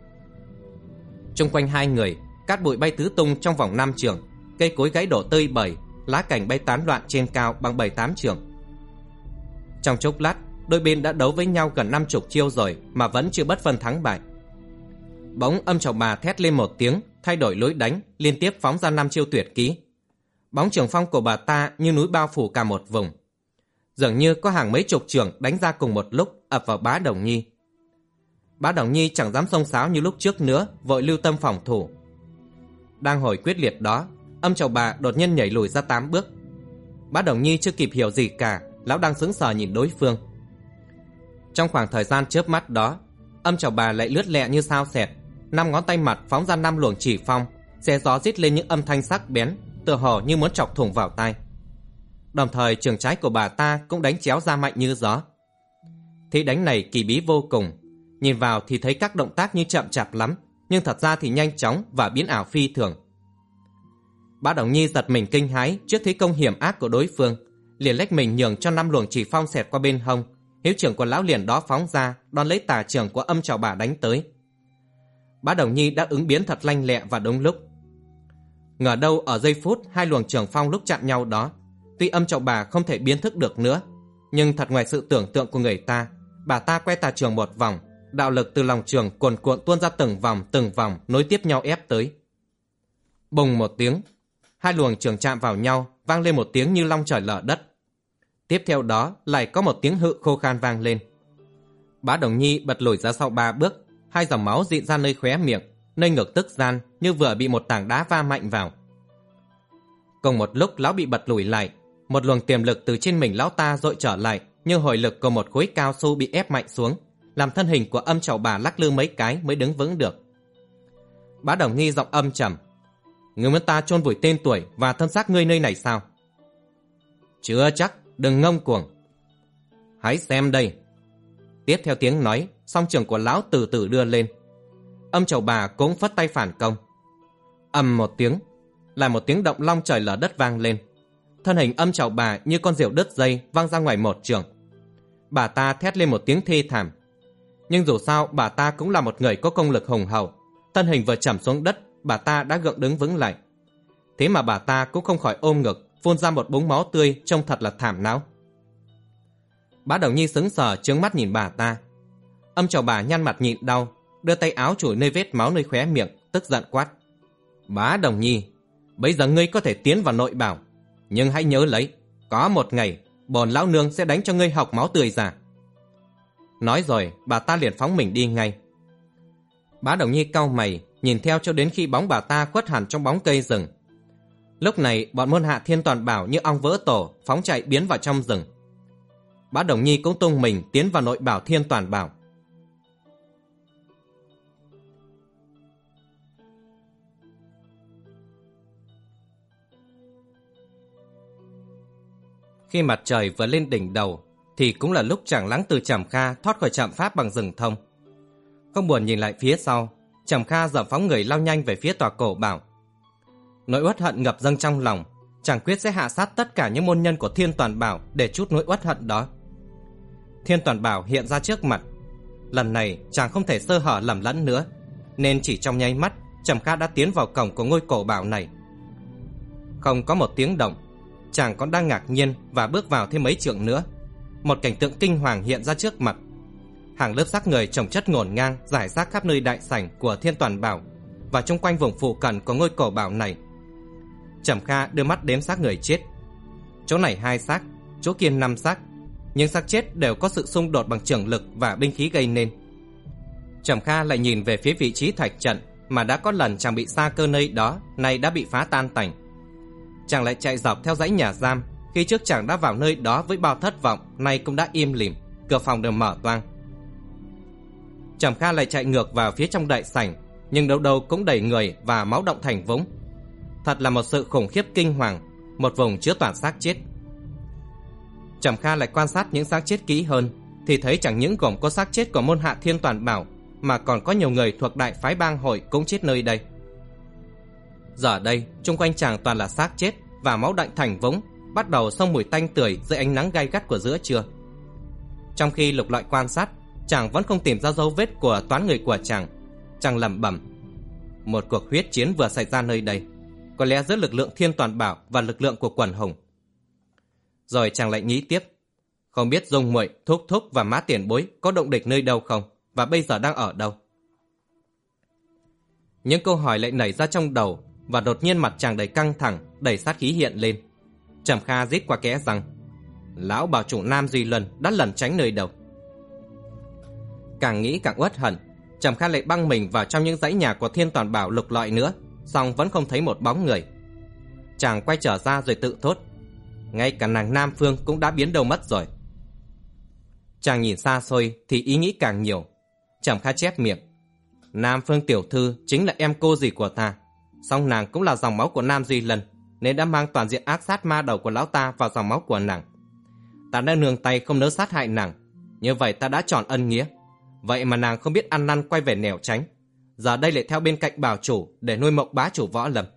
Chung quanh hai người, cát bụi bay tứ tung trong vòng năm trường, cây cối gãy đổ tơi bời, lá cành bay tán loạn trên cao bằng bảy tám trường. Trong chốc lát, đôi bên đã đấu với nhau gần năm chục chiêu rồi mà vẫn chưa bất phân thắng bại. Bỗng âm trầu bà thét lên một tiếng, thay đổi lối đánh, liên tiếp phóng ra năm chiêu tuyệt kỹ. Bóng trường phong của bà ta như núi bao phủ cả một vùng. Dường như có hàng mấy chục trường đánh ra cùng một lúc ập vào Bá Đồng Nhi. Bá Đồng Nhi chẳng dám xông xáo như lúc trước nữa, vội lưu tâm phòng thủ. Đang hồi quyết liệt đó, âm trầu bà đột nhiên nhảy lùi ra tám bước. Bá Đồng Nhi chưa kịp hiểu gì cả, lão đang sững sờ nhìn đối phương. Trong khoảng thời gian chớp mắt đó, âm trầu bà lại lướt lẹ như sao xẹt, năm ngón tay mặt phóng ra năm luồng chỉ phong, xé gió rít lên những âm thanh sắc bén, tựa hồ như muốn chọc thủng vào tai. Đồng thời trường trái của bà ta cũng đánh chéo ra mạnh như gió. Thế đánh này kỳ bí vô cùng, nhìn vào thì thấy các động tác như chậm chạp lắm, nhưng thật ra thì nhanh chóng và biến ảo phi thường. Bá Đồng Nhi giật mình kinh hãi trước thế công hiểm ác của đối phương, liền lách mình nhường cho năm luồng chỉ phong xẹt qua bên hông. Hiếu trưởng của lão liền đó phóng ra, đón lấy tà trường của âm trầu bà đánh tới. Bá Đồng Nhi đã ứng biến thật lanh lẹ và đúng lúc. Ngờ đâu ở giây phút hai luồng trường phong lúc chạm nhau đó, tuy âm trầu bà không thể biến thức được nữa, nhưng thật ngoài sự tưởng tượng của người ta, bà ta quay tà trường một vòng, đạo lực từ lòng trường cuồn cuộn tuôn ra từng vòng từng vòng nối tiếp nhau ép tới. Bùng một tiếng, hai luồng trường chạm vào nhau, vang lên một tiếng như long trời lở đất. Tiếp theo đó lại có một tiếng hự khô khan vang lên. Bá Đồng Nhi bật lùi ra sau ba bước, hai dòng máu rịn ra nơi khóe miệng, nơi ngực tức gian như vừa bị một tảng đá va mạnh vào. Cùng một lúc lão bị bật lùi lại, một luồng tiềm lực từ trên mình lão ta dội trở lại như hồi lực của một khối cao su bị ép mạnh xuống, làm thân hình của âm trầu bà lắc lư mấy cái mới đứng vững được. Bá Đồng Nhi giọng âm trầm, ngươi muốn ta chôn vùi tên tuổi và thân xác ngươi nơi này sao? Chưa chắc, đừng ngông cuồng. Hãy xem đây. Tiếp theo tiếng nói, song trường của lão từ từ đưa lên. Âm trầu bà cũng phất tay phản công. Ầm một tiếng, lại một tiếng động long trời lở đất vang lên. Thân hình âm trầu bà như con diều đứt dây văng ra ngoài một trường. Bà ta thét lên một tiếng thê thảm. Nhưng dù sao bà ta cũng là một người có công lực hùng hậu. Thân hình vừa chầm xuống đất, bà ta đã gượng đứng vững lại. Thế mà bà ta cũng không khỏi ôm ngực, phun ra một búng máu tươi trông thật là thảm não. Bá Đồng Nhi sững sờ trướng mắt nhìn bà ta. Âm trầu bà nhăn mặt nhịn đau, đưa tay áo chùi nơi vết máu nơi khóe miệng, tức giận quát: Bá Đồng Nhi, bây giờ ngươi có thể tiến vào nội bảo, nhưng hãy nhớ lấy, có một ngày bổn lão nương sẽ đánh cho ngươi học máu tươi ra. Nói rồi bà ta liền phóng mình đi ngay. Bá Đồng Nhi cau mày nhìn theo cho đến khi bóng bà ta khuất hẳn trong bóng cây rừng. Lúc này bọn môn hạ Thiên Toàn Bảo như ong vỡ tổ phóng chạy biến vào trong rừng. Bá Đồng Nhi cũng tung mình tiến vào nội bảo Thiên Toàn Bảo. Khi mặt trời vừa lên đỉnh đầu thì cũng là lúc Tràng Lắng từ Trầm Kha thoát khỏi trạm pháp bằng rừng thông. Không buồn nhìn lại phía sau, Trầm Kha dậm phóng người lao nhanh về phía tòa cổ bảo. Nỗi uất hận ngập dâng trong lòng, chàng quyết sẽ hạ sát tất cả những môn nhân của Thiên Toàn Bảo để trút nỗi uất hận đó. Thiên Toàn Bảo hiện ra trước mặt. Lần này chàng không thể sơ hở lầm lẫn nữa, nên chỉ trong nháy mắt Trầm Kha đã tiến vào cổng của ngôi cổ bảo này. Không có một tiếng động, chàng còn đang ngạc nhiên và bước vào thêm mấy trượng nữa, một cảnh tượng kinh hoàng hiện ra trước mặt. Hàng lớp xác người chồng chất ngổn ngang rải rác khắp nơi đại sảnh của Thiên Toàn Bảo và chung quanh vùng phụ cận của ngôi cổ bảo này. Trầm Kha đưa mắt đếm xác người chết. Chỗ này hai xác, chỗ kia năm xác, nhưng xác chết đều có sự xung đột bằng trường lực và binh khí gây nên. Trầm Kha lại nhìn về phía vị trí thạch trận mà đã có lần chàng bị sa cơ nơi đó, nay đã bị phá tan tành. Chàng lại chạy dọc theo dãy nhà giam, khi trước chàng đã vào nơi đó với bao thất vọng, nay cũng đã im lìm, cửa phòng đều mở toang. Trầm Kha lại chạy ngược vào phía trong đại sảnh, nhưng đâu đâu cũng đầy người và máu động thành vũng. Thật là một sự khủng khiếp kinh hoàng, một vùng chứa toàn xác chết. Trầm Kha lại quan sát những xác chết kỹ hơn, thì thấy chẳng những gồm có xác chết của môn hạ Thiên Toàn Bảo, mà còn có nhiều người thuộc đại phái bang hội cũng chết nơi đây. Giờ đây chung quanh chàng toàn là xác chết và máu đọng thành vũng, bắt đầu xông mùi tanh tưởi dưới ánh nắng gay gắt của giữa trưa. Trong khi lục lọi quan sát, chàng vẫn không tìm ra dấu vết của toán người của chàng. Chàng lẩm bẩm: một cuộc huyết chiến vừa xảy ra nơi đây, có lẽ giữa lực lượng Thiên Toàn Bảo và lực lượng của Quần Hùng. Rồi chàng lại nghĩ tiếp: không biết Dung Muội, Thúc Thúc và Má Tiền Bối có động địch nơi đâu không, và bây giờ đang ở đâu? Những câu hỏi lại nảy ra trong đầu, và đột nhiên mặt chàng đầy căng thẳng, đầy sát khí hiện lên. Trầm Kha rít qua kẽ rằng: lão bảo chủ Nam Duy Luân đã lẩn tránh nơi đâu? Càng nghĩ càng uất hận, Trầm Kha lại băng mình vào trong những dãy nhà của Thiên Toàn Bảo lục lọi nữa, song vẫn không thấy một bóng người. Chàng quay trở ra rồi tự thốt: ngay cả nàng Nam Phương cũng đã biến đâu mất rồi. Chàng nhìn xa xôi thì ý nghĩ càng nhiều. Trầm Kha chép miệng: Nam Phương tiểu thư chính là em cô dì của ta, song nàng cũng là dòng máu của Nam Duy Lân, nên đã mang toàn diện ác sát ma đầu của lão ta vào dòng máu của nàng. Ta đã nương tay không nỡ sát hại nàng, như vậy ta đã tròn ân nghĩa. Vậy mà nàng không biết ăn năn quay về nẻo tránh, giờ đây lại theo bên cạnh bảo chủ để nuôi mộng bá chủ Võ Lâm.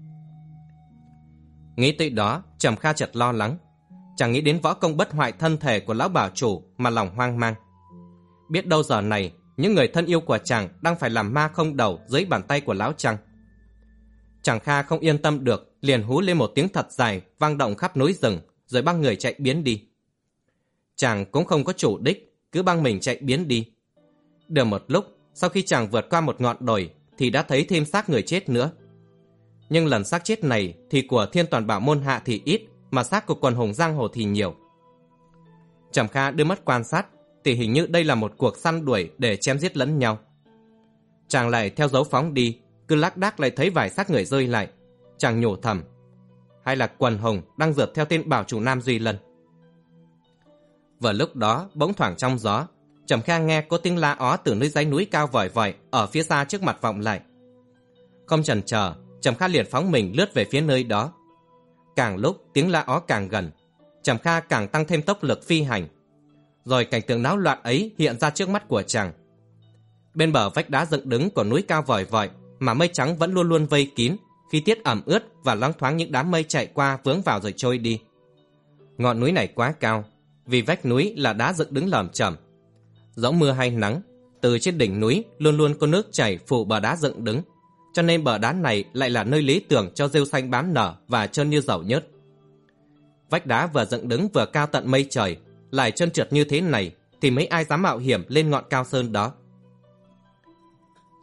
Nghĩ tới đó, Trầm Kha chợt lo lắng. Chàng nghĩ đến võ công bất hoại thân thể của lão bảo chủ mà lòng hoang mang. Biết đâu giờ này những người thân yêu của chàng đang phải làm ma không đầu dưới bàn tay của lão chăng? Chàng Kha không yên tâm được, liền hú lên một tiếng thật dài vang động khắp núi rừng, rồi băng người chạy biến đi. Chàng cũng không có chủ đích, cứ băng mình chạy biến đi. Được một lúc, sau khi chàng vượt qua một ngọn đồi thì đã thấy thêm xác người chết nữa. Nhưng lần xác chết này thì của Thiên Toàn Bảo môn hạ thì ít, mà xác của Quần Hùng giang hồ thì nhiều. Trầm Kha đưa mắt quan sát thì hình như đây là một cuộc săn đuổi để chém giết lẫn nhau. Chàng lại theo dấu phóng đi, cứ lác đác lại thấy vài xác người rơi lại. Chàng nhủ thầm: hay là Quần Hùng đang rượt theo tên bảo chủ Nam Duy Lân? Vừa lúc đó bỗng thoảng trong gió, Trầm Kha nghe có tiếng la ó từ nơi dãy núi cao vòi vòi ở phía xa trước mặt vọng lại. Không chần chờ, Trầm Kha liền phóng mình lướt về phía nơi đó. Càng lúc tiếng la ó càng gần, Trầm Kha càng tăng thêm tốc lực phi hành. Rồi cảnh tượng náo loạn ấy hiện ra trước mắt của chàng. Bên bờ vách đá dựng đứng của núi cao vòi vòi mà mây trắng vẫn luôn luôn vây kín, khi tiết ẩm ướt và loáng thoáng những đám mây chạy qua vướng vào rồi trôi đi. Ngọn núi này quá cao, vì vách núi là đá dựng đứng lởm chởm. Dẫu mưa hay nắng, từ trên đỉnh núi luôn luôn có nước chảy phủ bờ đá dựng đứng, cho nên bờ đá này lại là nơi lý tưởng cho rêu xanh bám nở và trơn như dầu nhớt. Vách đá vừa dựng đứng vừa cao tận mây trời, lại trơn trượt như thế này thì mấy ai dám mạo hiểm lên ngọn cao sơn đó.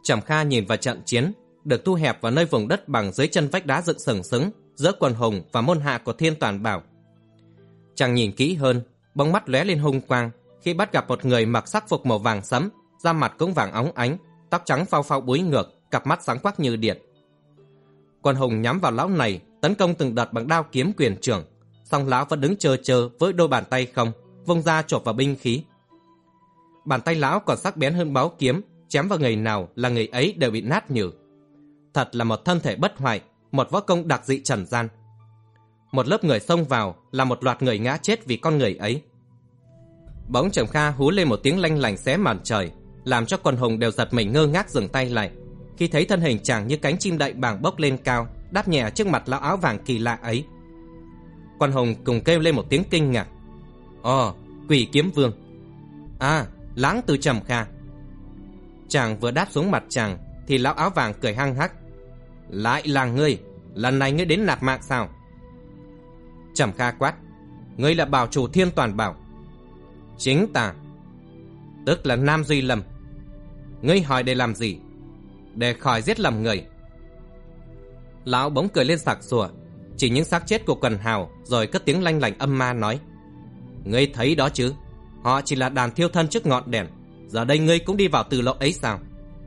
Trầm Kha nhìn vào trận chiến được thu hẹp vào nơi vùng đất bằng dưới chân vách đá dựng sừng sững giữa quần hùng và môn hạ của Thiên Toàn Bảo. Chàng nhìn kỹ hơn, bóng mắt lóe lên hung quang khi bắt gặp một người mặc sắc phục màu vàng sẫm, da mặt cũng vàng óng ánh, tóc trắng phau phau búi ngược, cặp mắt sáng quắc như điện. Quần hùng nhắm vào lão này, tấn công từng đợt bằng đao kiếm quyền trưởng, song lão vẫn đứng chơ chơ với đôi bàn tay không, vung ra chộp vào binh khí. Bàn tay lão còn sắc bén hơn báu kiếm, chém vào người nào là người ấy đều bị nát nhừ. Thật là một thân thể bất hoại, một võ công đặc dị trần gian. Một lớp người xông vào là một loạt người ngã chết vì con người ấy. Bỗng Trầm Kha hú lên một tiếng lanh lảnh xé màn trời, làm cho quần hùng đều giật mình ngơ ngác dừng tay lại khi thấy thân hình chàng như cánh chim đậy bàng bốc lên cao, đáp nhẹ trước mặt lão áo vàng kỳ lạ ấy. Quần hùng cùng kêu lên một tiếng kinh ngạc. Ồ, Quỷ Kiếm Vương! À, Lãng Tử Trầm Kha! Chàng vừa đáp xuống mặt chàng thì lão áo vàng cười hăng hắc. Lại là ngươi! Lần này ngươi đến nạp mạng sao? Trầm Kha quát. Ngươi là bảo chủ Thiên Toàn Bảo. Chính ta. Tức là Nam Duy Lâm. Ngươi hỏi để làm gì? Để khỏi giết lầm người. Lão bỗng cười lên sặc sủa, chỉ những xác chết của quần hào, rồi cất tiếng lanh lảnh âm ma nói. Ngươi thấy đó chứ, họ chỉ là đàn thiêu thân trước ngọn đèn. Giờ đây ngươi cũng đi vào từ lộ ấy sao?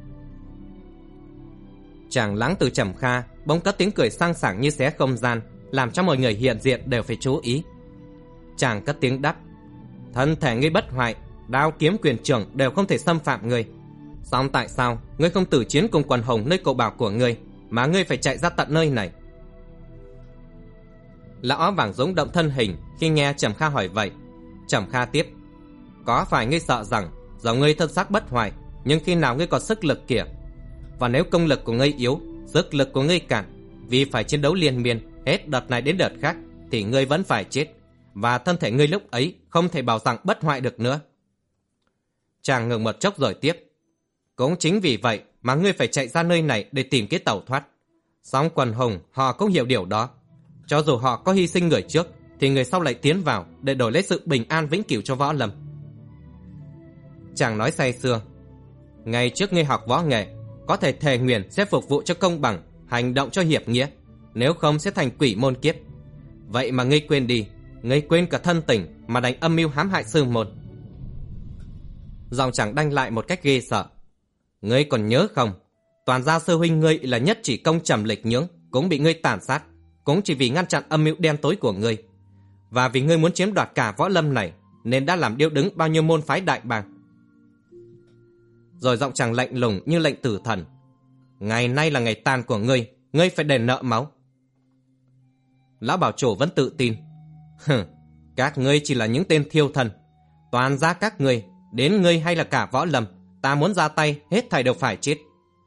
Chàng Lãng Tử Trầm Kha bỗng cất tiếng cười sang sảng như xé không gian, làm cho mọi người hiện diện đều phải chú ý. Chàng cất tiếng đáp. Thân thể ngươi bất hoại, đao kiếm quyền trưởng đều không thể xâm phạm ngươi. Song tại sao ngươi không tử chiến cùng quần hùng nơi cậu bảo của ngươi, mà ngươi phải chạy ra tận nơi này? Lão áo vàng rúng động thân hình khi nghe Trầm Kha hỏi vậy. Trầm Kha tiếp. Có phải ngươi sợ rằng do ngươi thân xác bất hoại, nhưng khi nào ngươi còn sức lực kìa? Và nếu công lực của ngươi yếu, sức lực của ngươi cạn, vì phải chiến đấu liên miên hết đợt này đến đợt khác, thì ngươi vẫn phải chết, và thân thể ngươi lúc ấy không thể bảo rằng bất hoại được nữa. Chàng ngừng một chốc rồi tiếp. Cũng chính vì vậy mà ngươi phải chạy ra nơi này để tìm cái tẩu thoát. Song quần hùng họ cũng hiểu điều đó. Cho dù họ có hy sinh người trước, thì người sau lại tiến vào để đổi lấy sự bình an vĩnh cửu cho võ lâm. Chàng nói say sưa. Ngày trước ngươi học võ nghệ, có thể thề nguyền sẽ phục vụ cho công bằng, hành động cho hiệp nghĩa, nếu không sẽ thành quỷ môn kiếp. Vậy mà ngươi quên đi, ngươi quên cả thân tình mà đánh âm mưu hãm hại sư môn. Giọng chàng đanh lại một cách ghê sợ. Ngươi còn nhớ không, toàn gia sư huynh ngươi là Nhất Chỉ Công Trầm Lịch Nhưỡng cũng bị ngươi tàn sát, cũng chỉ vì ngăn chặn âm mưu đen tối của ngươi. Và vì ngươi muốn chiếm đoạt cả võ lâm này, nên đã làm điêu đứng bao nhiêu môn phái đại bang. Rồi giọng chàng lạnh lùng như lệnh tử thần. Ngày nay là ngày tàn của ngươi, ngươi phải đền nợ máu. Lão bảo chủ vẫn tự tin. Hừ, các ngươi chỉ là những tên thiêu thần. Toàn ra các ngươi, đến ngươi hay là cả võ lâm, ta muốn ra tay hết thảy đều phải chết.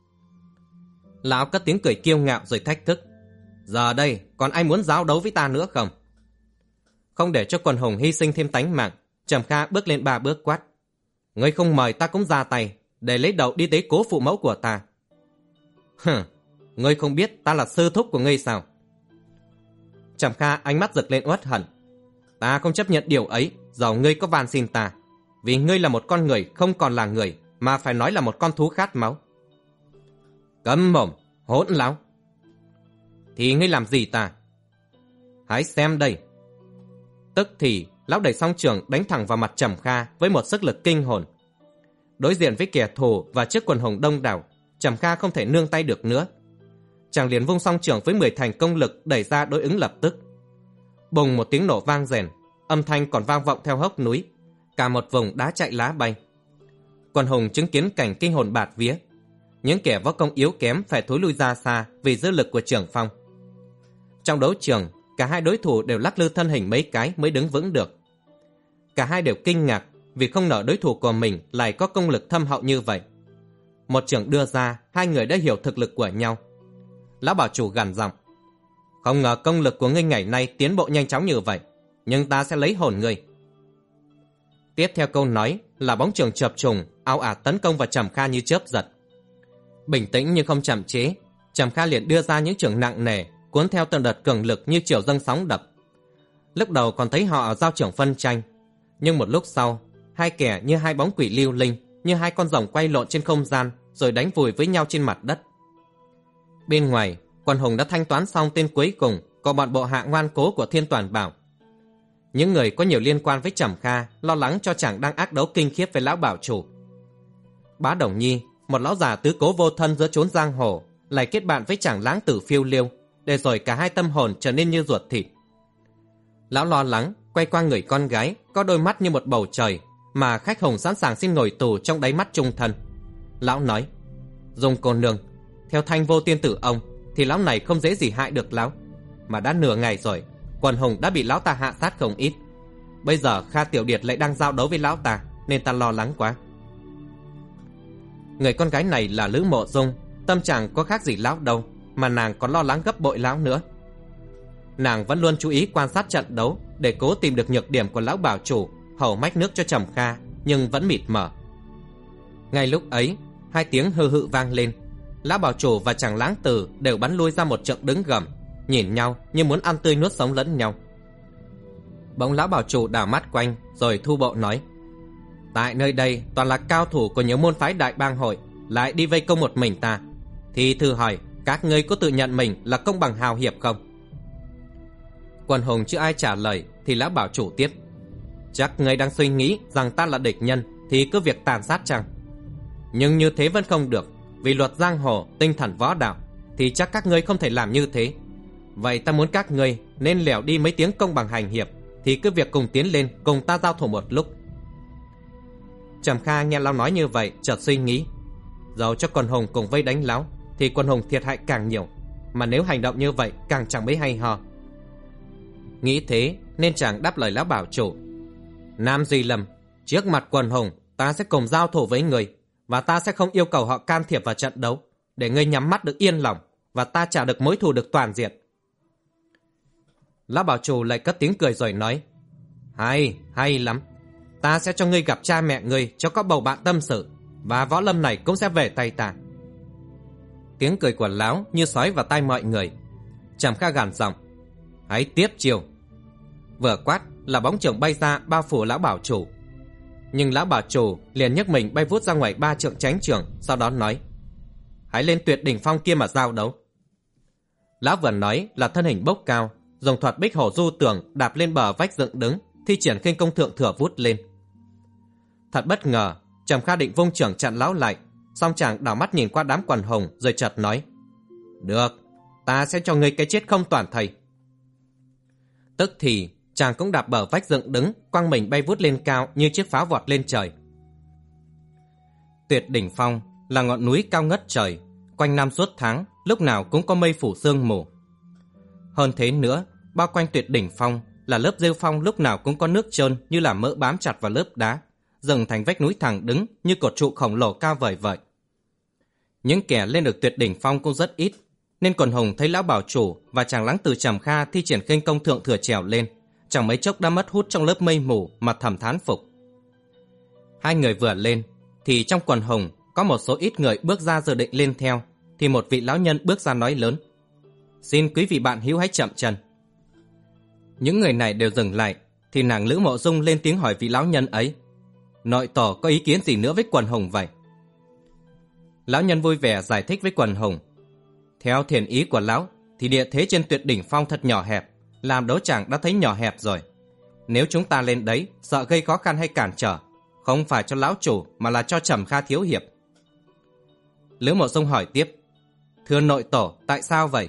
Lão cất tiếng cười kiêu ngạo rồi thách thức. Giờ đây còn ai muốn giao đấu với ta nữa không? Không để cho quần hùng hy sinh thêm tánh mạng, Trầm Kha bước lên ba bước quát. Ngươi không mời ta cũng ra tay, để lấy đầu đi tế cố phụ mẫu của ta. Hừ, ngươi không biết ta là sư thúc của ngươi sao? Trầm Kha ánh mắt rực lên uất hận. Ta không chấp nhận điều ấy, dầu ngươi có van xin ta, vì ngươi là một con người không còn là người, mà phải nói là một con thú khát máu. Câm mồm, hỗn láo. Thì ngươi làm gì ta? Hãy xem đây. Tức thì lão đẩy song trường đánh thẳng vào mặt Trầm Kha với một sức lực kinh hồn. Đối diện với kẻ thù và trước quần hùng đông đảo, Trầm Kha không thể nương tay được nữa. Chàng liền vung song trường với mười thành công lực đẩy ra đối ứng lập tức. Bùng một tiếng nổ vang rền, âm thanh còn vang vọng theo hốc núi, cả một vùng đá chạy lá bay. Quần hùng chứng kiến cảnh kinh hồn bạt vía. Những kẻ võ công yếu kém phải thối lui ra xa vì dư lực của trưởng phong. Trong đấu trường, cả hai đối thủ đều lắc lư thân hình mấy cái mới đứng vững được. Cả hai đều kinh ngạc vì không ngờ đối thủ của mình lại có công lực thâm hậu như vậy. Một chưởng đưa ra, hai người đã hiểu thực lực của nhau. Lão bảo chủ gằn giọng. Không ngờ công lực của ngươi ngày nay tiến bộ nhanh chóng như vậy, nhưng ta sẽ lấy hồn ngươi. Tiếp theo câu nói là bóng chưởng chập trùng, ào ạt tấn công vào Trầm Kha như chớp giật. Bình tĩnh nhưng không chậm chế, Trầm Kha liền đưa ra những chưởng nặng nề, cuốn theo từng đợt cường lực như chiều dâng sóng đập. Lúc đầu còn thấy họ giao chưởng phân tranh, nhưng một lúc sau, hai kẻ như hai bóng quỷ lưu linh, như hai con rồng quay lộn trên không gian rồi đánh vùi với nhau trên mặt đất. Bên ngoài, Quần Hùng đã thanh toán xong tên cuối cùng của bọn bộ hạ ngoan cố của Thiên Toàn Bảo. Những người có nhiều liên quan với Trầm Kha lo lắng cho chàng đang ác đấu kinh khiếp với lão bảo chủ. Bá Đồng Nhi, một lão già tứ cố vô thân giữa chốn giang hồ, lại kết bạn với chàng lãng tử Phiêu Liêu, để rồi cả hai tâm hồn trở nên như ruột thịt. Lão lo lắng quay qua người con gái có đôi mắt như một bầu trời mà khách hùng sẵn sàng xin ngồi tù trong đáy mắt trung thân. Lão nói: Dung cô nương, theo Thanh Vô Tiên tử ông thì lão này không dễ gì hại được lão, mà đã nửa ngày rồi Quần Hùng đã bị lão ta hạ sát không ít. Bây giờ Kha Tiểu Điệt lại đang giao đấu với lão ta, nên ta lo lắng quá. Người con gái này là Lữ Mộ Dung, tâm trạng có khác gì lão đâu, mà nàng còn lo lắng gấp bội lão nữa. Nàng vẫn luôn chú ý quan sát trận đấu để cố tìm được nhược điểm của lão bảo chủ hầu mách nước cho Trầm Kha, nhưng vẫn mịt mờ. Ngay lúc ấy, hai tiếng hư hự vang lên. Lão bảo chủ và chàng lãng tử đều bắn lui ra một trận đứng gầm, nhìn nhau như muốn ăn tươi nuốt sống lẫn nhau. Bỗng lão bảo chủ đảo mắt quanh rồi thu bộ nói: Tại nơi đây toàn là cao thủ của nhiều môn phái đại bang hội, lại đi vây công một mình ta, thì thử hỏi các ngươi có tự nhận mình là công bằng hào hiệp không? Quần Hùng chưa ai trả lời thì lão bảo chủ tiếp: Chắc ngươi đang suy nghĩ rằng ta là địch nhân thì cứ việc tàn sát chăng? Nhưng như thế vẫn không được, vì luật giang hồ, tinh thần võ đạo thì chắc các ngươi không thể làm như thế. Vậy ta muốn các ngươi nên lẻo đi mấy tiếng công bằng hành hiệp, thì cứ việc cùng tiến lên cùng ta giao thủ một lúc. Trầm Kha nghe lão nói như vậy chợt suy nghĩ, dẫu cho Quần Hùng cùng vây đánh lão thì Quần Hùng thiệt hại càng nhiều, mà nếu hành động như vậy càng chẳng mấy hay ho. Nghĩ thế nên chàng đáp lời lão bảo chủ: Nam Duy Lâm, trước mặt Quần Hùng ta sẽ cùng giao thủ với người, và ta sẽ không yêu cầu họ can thiệp vào trận đấu, để ngươi nhắm mắt được yên lòng và ta trả được mối thù được toàn diện. Lão bảo chủ lại cất tiếng cười rồi nói: Hay, hay lắm. Ta sẽ cho ngươi gặp cha mẹ ngươi cho có bầu bạn tâm sự, và võ lâm này cũng sẽ về tay ta. Tiếng cười của lão như xoáy vào tai mọi người. Trầm Kha gằn giọng: Hãy tiếp chiều. Vừa quát là bóng chưởng bay ra bao phủ lão bảo chủ. Nhưng lão bảo chủ liền nhấc mình bay vút ra ngoài ba trượng tránh chưởng, sau đó nói: Hãy lên tuyệt đỉnh phong kia mà giao đấu. Lão vừa nói là thân hình bốc cao, dùng thuật bích hổ du tường đạp lên bờ vách dựng đứng, thi triển khinh công thượng thừa vút lên. Thật bất ngờ, Trầm Kha định vung chưởng chặn lão lại, song chàng đảo mắt nhìn qua đám Quần Hùng rồi chợt nói: Được, ta sẽ cho ngươi cái chết không toàn thây. Tức thì chàng cũng đạp bờ vách dựng đứng, quăng mình bay vút lên cao như chiếc pháo vọt lên trời. Tuyệt đỉnh phong là ngọn núi cao ngất trời, quanh năm suốt tháng lúc nào cũng có mây phủ sương mù. Hơn thế nữa, bao quanh tuyệt đỉnh phong là lớp rêu phong lúc nào cũng có nước trơn như là mỡ bám chặt vào lớp đá, dựng thành vách núi thẳng đứng như cột trụ khổng lồ cao vời vợi. Những kẻ lên được tuyệt đỉnh phong cũng rất ít, nên Quần Hùng thấy lão bảo chủ và chàng lãng tử Trầm Kha thi triển khinh công thượng thừa trèo lên, chẳng mấy chốc đã mất hút trong lớp mây mù mà thầm thán phục. Hai người vừa lên thì trong Quần Hùng có một số ít người bước ra dự định lên theo, thì một vị lão nhân bước ra nói lớn: Xin quý vị bạn hữu hãy chậm chân. Những người này đều dừng lại, thì nàng Lữ Mộ Dung lên tiếng hỏi vị lão nhân ấy: Nội tổ có ý kiến gì nữa với Quần Hùng vậy? Lão nhân vui vẻ giải thích với Quần Hùng: Theo thiền ý của lão thì địa thế trên tuyệt đỉnh phong thật nhỏ hẹp, làm đấu tràng đã thấy nhỏ hẹp rồi. Nếu chúng ta lên đấy sợ gây khó khăn hay cản trở, không phải cho lão chủ mà là cho Trầm Kha thiếu hiệp. Lữ Mộ Dung hỏi tiếp: Thưa nội tổ, tại sao vậy?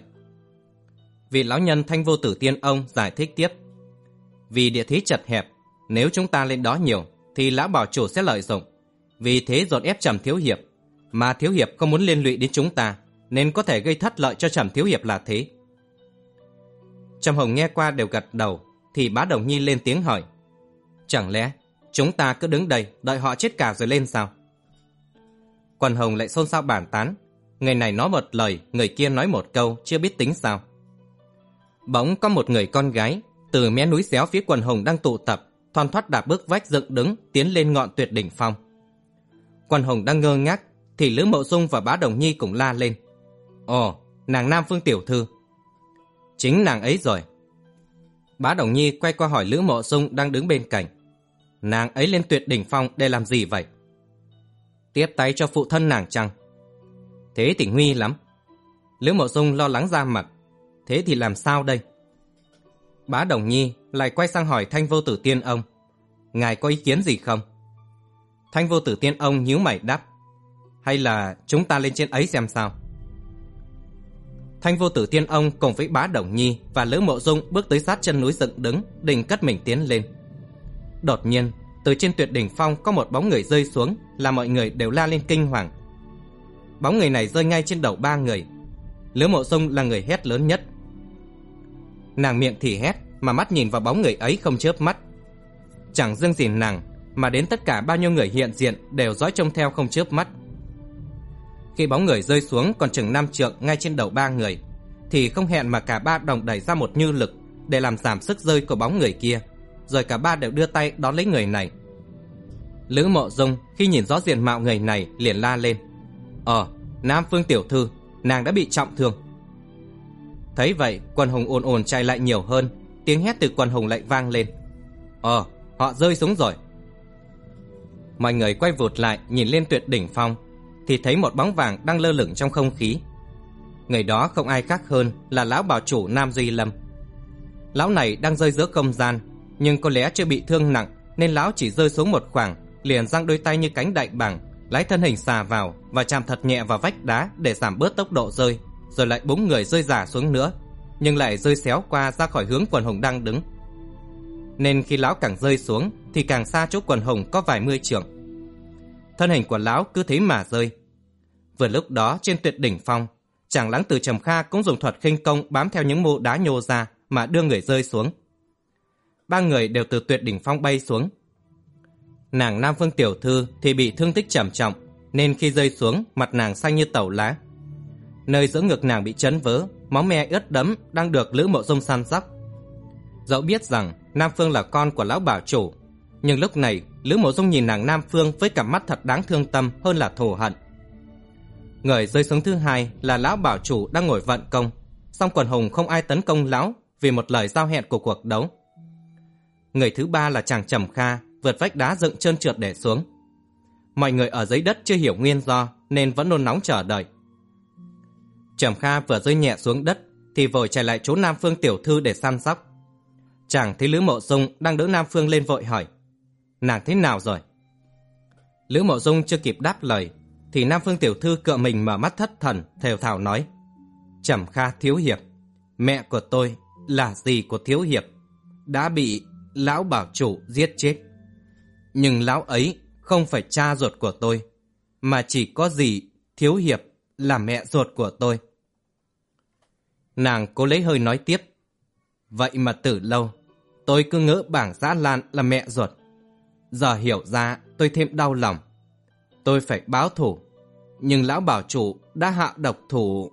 Vị lão nhân Thanh Vô Tử Tiên ông giải thích tiếp: Vì địa thế chật hẹp, nếu chúng ta lên đó nhiều thì lão bảo chủ sẽ lợi dụng, vì thế dồn ép Trầm thiếu hiệp, mà thiếu hiệp không muốn liên lụy đến chúng ta, nên có thể gây thất lợi cho Trầm thiếu hiệp là thế. Trầm Hồng nghe qua đều gật đầu, thì Bá Đồng Nhi lên tiếng hỏi: Chẳng lẽ chúng ta cứ đứng đây đợi họ chết cả rồi lên sao? Quần Hồng lại xôn xao bàn tán, người này nói một lời, người kia nói một câu, chưa biết tính sao. Bỗng có một người con gái từ mé núi xéo phía Quần Hồng đang tụ tập, thoăn thoắt đạp bước vách dựng đứng tiến lên ngọn tuyệt đỉnh phong. Quần Hồng đang ngơ ngác thì Lữ Mộ Dung và Bá Đồng Nhi cũng la lên: Ồ, nàng Nam Phương tiểu thư. Chính nàng ấy rồi. Bá Đồng Nhi quay qua hỏi Lữ Mộ Dung đang đứng bên cạnh: Nàng ấy lên tuyệt đỉnh phong để làm gì vậy? Tiếp tay cho phụ thân nàng chăng? Thế thì nguy lắm. Lữ Mộ Dung lo lắng ra mặt. Thế thì làm sao đây? Bá Đồng Nhi lại quay sang hỏi Thanh Vô Tử Tiên Ông: ngài có ý kiến gì không? Thanh Vô Tử Tiên Ông nhíu mày đáp: hay là chúng ta lên trên ấy xem sao? Thanh Vô Tử Tiên Ông cùng với Bá Đồng Nhi và Lữ Mộ Dung bước tới sát chân núi dựng đứng, định cất mình tiến lên. Đột nhiên, từ trên tuyệt đỉnh phong có một bóng người rơi xuống, làm mọi người đều la lên kinh hoàng. Bóng người này rơi ngay trên đầu ba người. Lữ Mộ Dung là người hét lớn nhất. Nàng miệng thì hét, mà mắt nhìn vào bóng người ấy không chớp mắt. Chẳng riêng gì nàng, mà đến tất cả bao nhiêu người hiện diện đều dõi trông theo không chớp mắt. Khi bóng người rơi xuống còn chừng năm trượng ngay trên đầu ba người, thì không hẹn mà cả ba đồng đẩy ra một như lực để làm giảm sức rơi của bóng người kia, rồi cả ba đều đưa tay đón lấy người này. Lữ Mộ Dung khi nhìn rõ diện mạo người này liền la lên: Ờ, Nam Phương tiểu thư, nàng đã bị trọng thương. Thấy vậy, quần hùng ồn ồn chạy lại nhiều hơn, tiếng hét từ quần hùng lại vang lên: Ờ, họ rơi xuống rồi. Mọi người quay vụt lại nhìn lên tuyệt đỉnh phong, thì thấy một bóng vàng đang lơ lửng trong không khí. Người đó không ai khác hơn là lão bảo chủ Nam Duy Lâm. Lão này đang rơi giữa không gian, nhưng có lẽ chưa bị thương nặng nên lão chỉ rơi xuống một khoảng, liền giang đôi tay như cánh đại bàng, lái thân hình xà vào và chạm thật nhẹ vào vách đá để giảm bớt tốc độ rơi, rồi lại búng người rơi rả xuống nữa, nhưng lại rơi xéo qua ra khỏi hướng quần hùng đang đứng. Nên khi lão càng rơi xuống thì càng xa chỗ quần hùng có vài mươi trượng. Thân hình của lão cứ thế mà rơi. Vừa lúc đó trên tuyệt đỉnh phong, chàng Lãng Tử Trầm Kha cũng dùng thuật khinh công bám theo những mô đá nhô ra mà đưa người rơi xuống. Ba người đều từ tuyệt đỉnh phong bay xuống. Nàng Nam Phương tiểu thư thì bị thương tích trầm trọng, nên khi rơi xuống mặt nàng xanh như tẩu lá. Nơi giữa ngực nàng bị chấn vỡ, máu me ướt đẫm đang được Lữ Mộ Dung săn sóc. Dẫu biết rằng Nam Phương là con của lão bảo chủ, nhưng lúc này Lữ Mộ Dung nhìn nàng Nam Phương với cặp mắt thật đáng thương tâm hơn là thù hận. Người rơi xuống thứ hai là lão bảo chủ đang ngồi vận công, song quần hùng không ai tấn công lão vì một lời giao hẹn của cuộc đấu. Người thứ ba là chàng Trầm Kha vượt vách đá dựng trơn trượt để xuống. Mọi người ở dưới đất chưa hiểu nguyên do nên vẫn nôn nóng chờ đợi. Trầm Kha vừa rơi nhẹ xuống đất thì vội chạy lại chỗ Nam Phương tiểu thư để săn sóc. Chàng thấy Lữ Mộ Dung đang đỡ Nam Phương lên vội hỏi: nàng thế nào rồi? Lữ Mộ Dung chưa kịp đáp lời thì Nam Phương tiểu thư cựa mình mở mắt thất thần, thều thào nói: Trầm Kha thiếu hiệp, mẹ của tôi là dì của thiếu hiệp đã bị lão bảo chủ giết chết. Nhưng lão ấy không phải cha ruột của tôi, mà chỉ có dì thiếu hiệp là mẹ ruột của tôi. Nàng cố lấy hơi nói tiếp: vậy mà từ lâu tôi cứ ngỡ Bảng Dã Lan là mẹ ruột. Giờ hiểu ra tôi thêm đau lòng. Tôi phải báo thù, nhưng lão bảo chủ đã hạ độc thủ.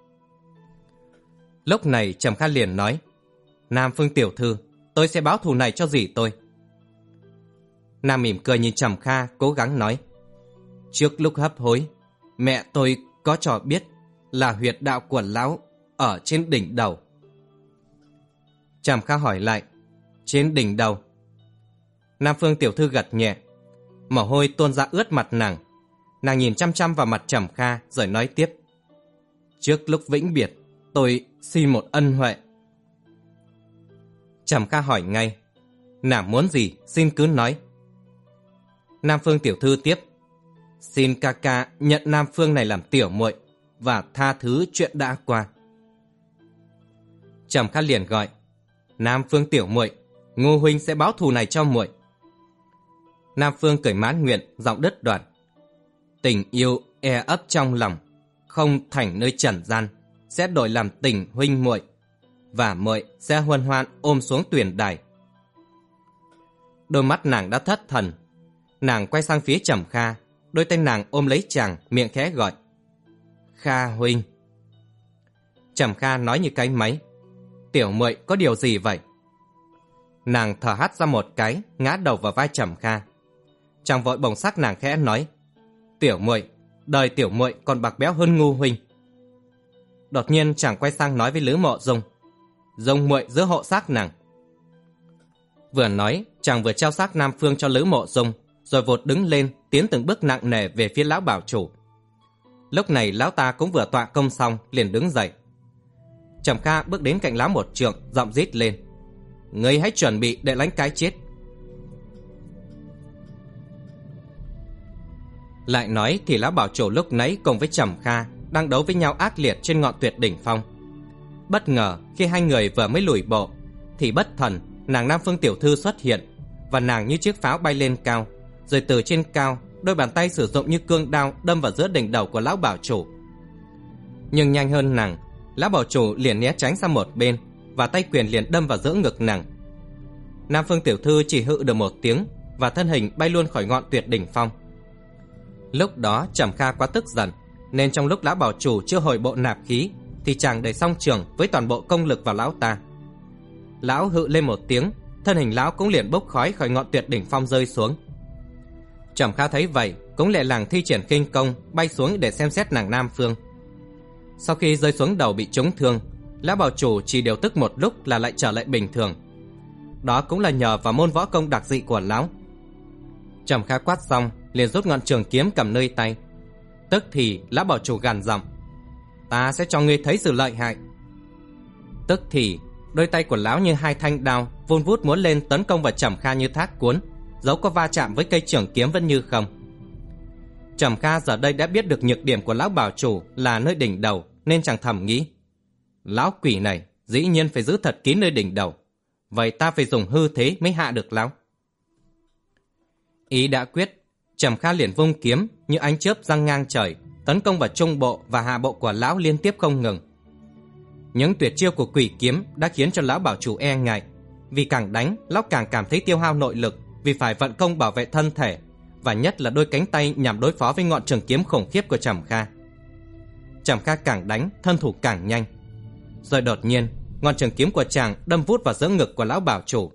Lúc này Trầm Kha liền nói: Nam Phương tiểu thư, tôi sẽ báo thù này cho dì tôi. Nam mỉm cười nhìn Trầm Kha, cố gắng nói: trước lúc hấp hối, mẹ tôi có cho biết là huyệt đạo của lão ở trên đỉnh đầu. Trầm Kha hỏi lại: trên đỉnh đầu? Nam Phương tiểu thư gật nhẹ. Mồ hôi tuôn ra ướt mặt nàng. Nàng nhìn chăm chăm vào mặt Trầm Kha rồi nói tiếp: trước lúc vĩnh biệt, tôi xin một ân huệ. Trầm Kha hỏi ngay: nàng muốn gì xin cứ nói. Nam Phương tiểu thư tiếp: xin ca ca nhận Nam Phương này làm tiểu muội và tha thứ chuyện đã qua. Trầm Kha liền gọi: Nam Phương tiểu muội, Ngô huynh sẽ báo thù này cho muội. Nam Phương cười mãn nguyện, giọng đứt đoạn: tình yêu e ấp trong lòng, không thành nơi trần gian, sẽ đổi làm tình huynh muội, và muội sẽ huân hoan ôm xuống tuyển đài. Đôi mắt nàng đã thất thần. Nàng quay sang phía Trầm Kha, đôi tay nàng ôm lấy chàng, miệng khẽ gọi: Kha huynh. Trầm Kha nói như cái máy: tiểu muội có điều gì vậy? Nàng thở hắt ra một cái, ngã đầu vào vai Trầm Kha. Chàng vội bồng sắc nàng khẽ nói: tiểu muội, đời tiểu muội còn bạc béo hơn Ngô huynh. Đột nhiên chàng quay sang nói với Lữ Mộ Dung: Dung muội giữ hộ xác nàng. Vừa nói chàng vừa trao xác Nam Phương cho Lữ Mộ Dung, rồi vụt đứng lên tiến từng bước nặng nề về phía lão bảo chủ. Lúc này lão ta cũng vừa tọa công xong, liền đứng dậy. Trầm Kha bước đến cạnh lão một trượng, giọng rít lên: "Ngươi hãy chuẩn bị để lãnh cái chết." Lại nói thì lão bảo chủ lúc nãy cùng với Trầm Kha đang đấu với nhau ác liệt trên ngọn tuyệt đỉnh phong. Bất ngờ khi hai người vừa mới lùi bộ, thì bất thần nàng Nam Phương tiểu thư xuất hiện, và nàng như chiếc pháo bay lên cao, rồi từ trên cao đôi bàn tay sử dụng như cương đao đâm vào giữa đỉnh đầu của lão bảo chủ. Nhưng nhanh hơn nàng, lão bảo chủ liền né tránh sang một bên, và tay quyền liền đâm vào giữa ngực nàng. Nam Phương tiểu thư chỉ hự được một tiếng, và thân hình bay luôn khỏi ngọn tuyệt đỉnh phong. Lúc đó Trầm Kha quá tức giận, nên trong lúc lão bảo chủ chưa hồi bộ nạp khí, thì chàng đẩy song trường với toàn bộ công lực vào lão ta. Lão hự lên một tiếng, thân hình lão cũng liền bốc khói khỏi ngọn tuyệt đỉnh phong rơi xuống. Trầm Kha thấy vậy cũng lẹ làng thi triển khinh công bay xuống để xem xét nàng Nam Phương. Sau khi rơi xuống đầu bị trúng thương, lão bảo chủ chỉ điều tức một lúc là lại trở lại bình thường. Đó cũng là nhờ vào môn võ công đặc dị của lão. Trầm Kha quát xong liền rút ngọn trường kiếm cầm nơi tay. Tức thì lão bảo chủ gằn giọng: "Ta sẽ cho ngươi thấy sự lợi hại." Tức thì đôi tay của lão như hai thanh đao vun vút muốn lên tấn công vào Trầm Kha như thác cuốn, dẫu có va chạm với cây trường kiếm vẫn như không. Trầm Kha giờ đây đã biết được nhược điểm của lão bảo chủ là nơi đỉnh đầu, nên chàng thầm nghĩ: lão quỷ này dĩ nhiên phải giữ thật kín nơi đỉnh đầu, vậy ta phải dùng hư thế mới hạ được lão. Ý đã quyết, Trầm Kha liền vung kiếm như ánh chớp giăng ngang trời, tấn công vào trung bộ và hạ bộ của lão liên tiếp không ngừng. Những tuyệt chiêu của quỷ kiếm đã khiến cho lão bảo chủ e ngại, vì càng đánh lão càng cảm thấy tiêu hao nội lực, vì phải vận công bảo vệ thân thể, và nhất là đôi cánh tay nhằm đối phó với ngọn trường kiếm khủng khiếp của Trầm Kha. Trầm Kha càng đánh thân thủ càng nhanh, rồi đột nhiên ngọn trường kiếm của chàng đâm vút vào giữa ngực của lão bảo chủ.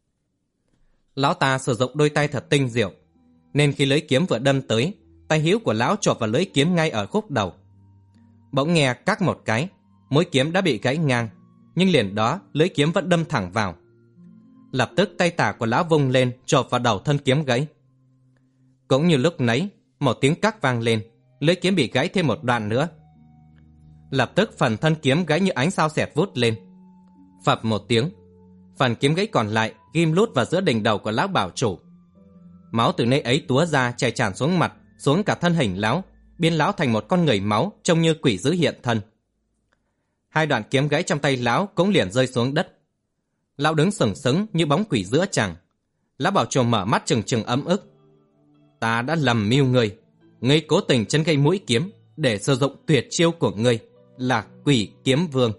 Lão ta sử dụng đôi tay thật tinh diệu, nên khi lưỡi kiếm vừa đâm tới, tay hữu của lão chộp vào lưỡi kiếm ngay ở khúc đầu. Bỗng nghe cắc một cái, mũi kiếm đã bị gãy ngang, nhưng liền đó lưỡi kiếm vẫn đâm thẳng vào. Lập tức tay tả của lão vung lên chộp vào đầu thân kiếm gãy. Cũng như lúc nãy, một tiếng cắc vang lên, lưỡi kiếm bị gãy thêm một đoạn nữa. Lập tức phần thân kiếm gãy như ánh sao xẹt vút lên. Phập một tiếng, phần kiếm gãy còn lại ghim lút vào giữa đỉnh đầu của lão bảo chủ. Máu từ nơi ấy túa ra chảy tràn xuống mặt, xuống cả thân hình lão, biến lão thành một con người máu trông như quỷ dữ hiện thân. Hai đoạn kiếm gãy trong tay lão cũng liền rơi xuống đất. Lão đứng sừng sững như bóng quỷ giữa chàng. Lão bảo chủ mở mắt trừng trừng ấm ức: "Ta đã lầm mưu ngươi, ngươi cố tình chân gây mũi kiếm để sử dụng tuyệt chiêu của ngươi là Quỷ Kiếm Vương."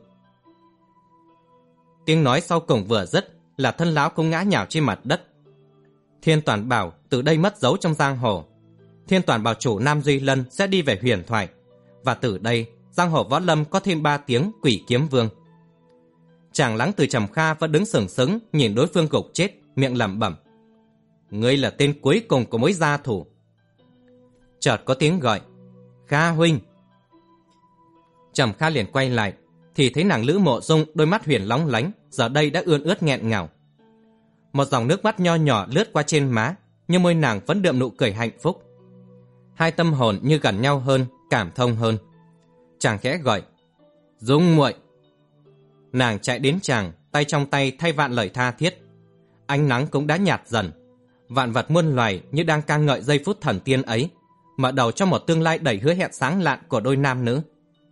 Tiếng nói sau cùng vừa dứt là thân lão cũng ngã nhào trên mặt đất. Thiên Toàn bảo từ đây mất dấu trong giang hồ. Thiên Toàn bảo chủ Nam Duy Lân sẽ đi về huyền thoại, và từ đây giang hồ võ lâm có thêm ba tiếng Quỷ Kiếm Vương. Chàng Lắng từ Trầm Kha vẫn đứng sừng sững nhìn đối phương gục chết, miệng lẩm bẩm: "Ngươi là tên cuối cùng của mối gia thủ." Chợt có tiếng gọi: "Kha huynh." Trầm Kha liền quay lại, thì thấy nàng Lữ Mộ Dung đôi mắt huyền lóng lánh giờ đây đã ươn ướt nghẹn ngào. Một dòng nước mắt nho nhỏ lướt qua trên má, nhưng môi nàng vẫn đượm nụ cười hạnh phúc. Hai tâm hồn như gần nhau hơn, cảm thông hơn. Chàng khẽ gọi: "Dung muội." Nàng chạy đến chàng, tay trong tay thay vạn lời tha thiết. Ánh nắng cũng đã nhạt dần, vạn vật muôn loài như đang ca ngợi giây phút thần tiên ấy, mở đầu cho một tương lai đầy hứa hẹn sáng lạn của đôi nam nữ.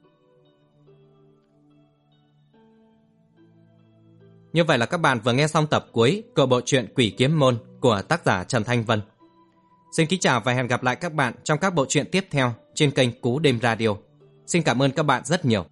Như vậy là các bạn vừa nghe xong tập cuối của bộ truyện Quỷ Kiếm Môn của tác giả Trần Thanh Vân. Xin kính chào và hẹn gặp lại các bạn trong các bộ truyện tiếp theo trên kênh Cú Đêm Radio. Xin cảm ơn các bạn rất nhiều.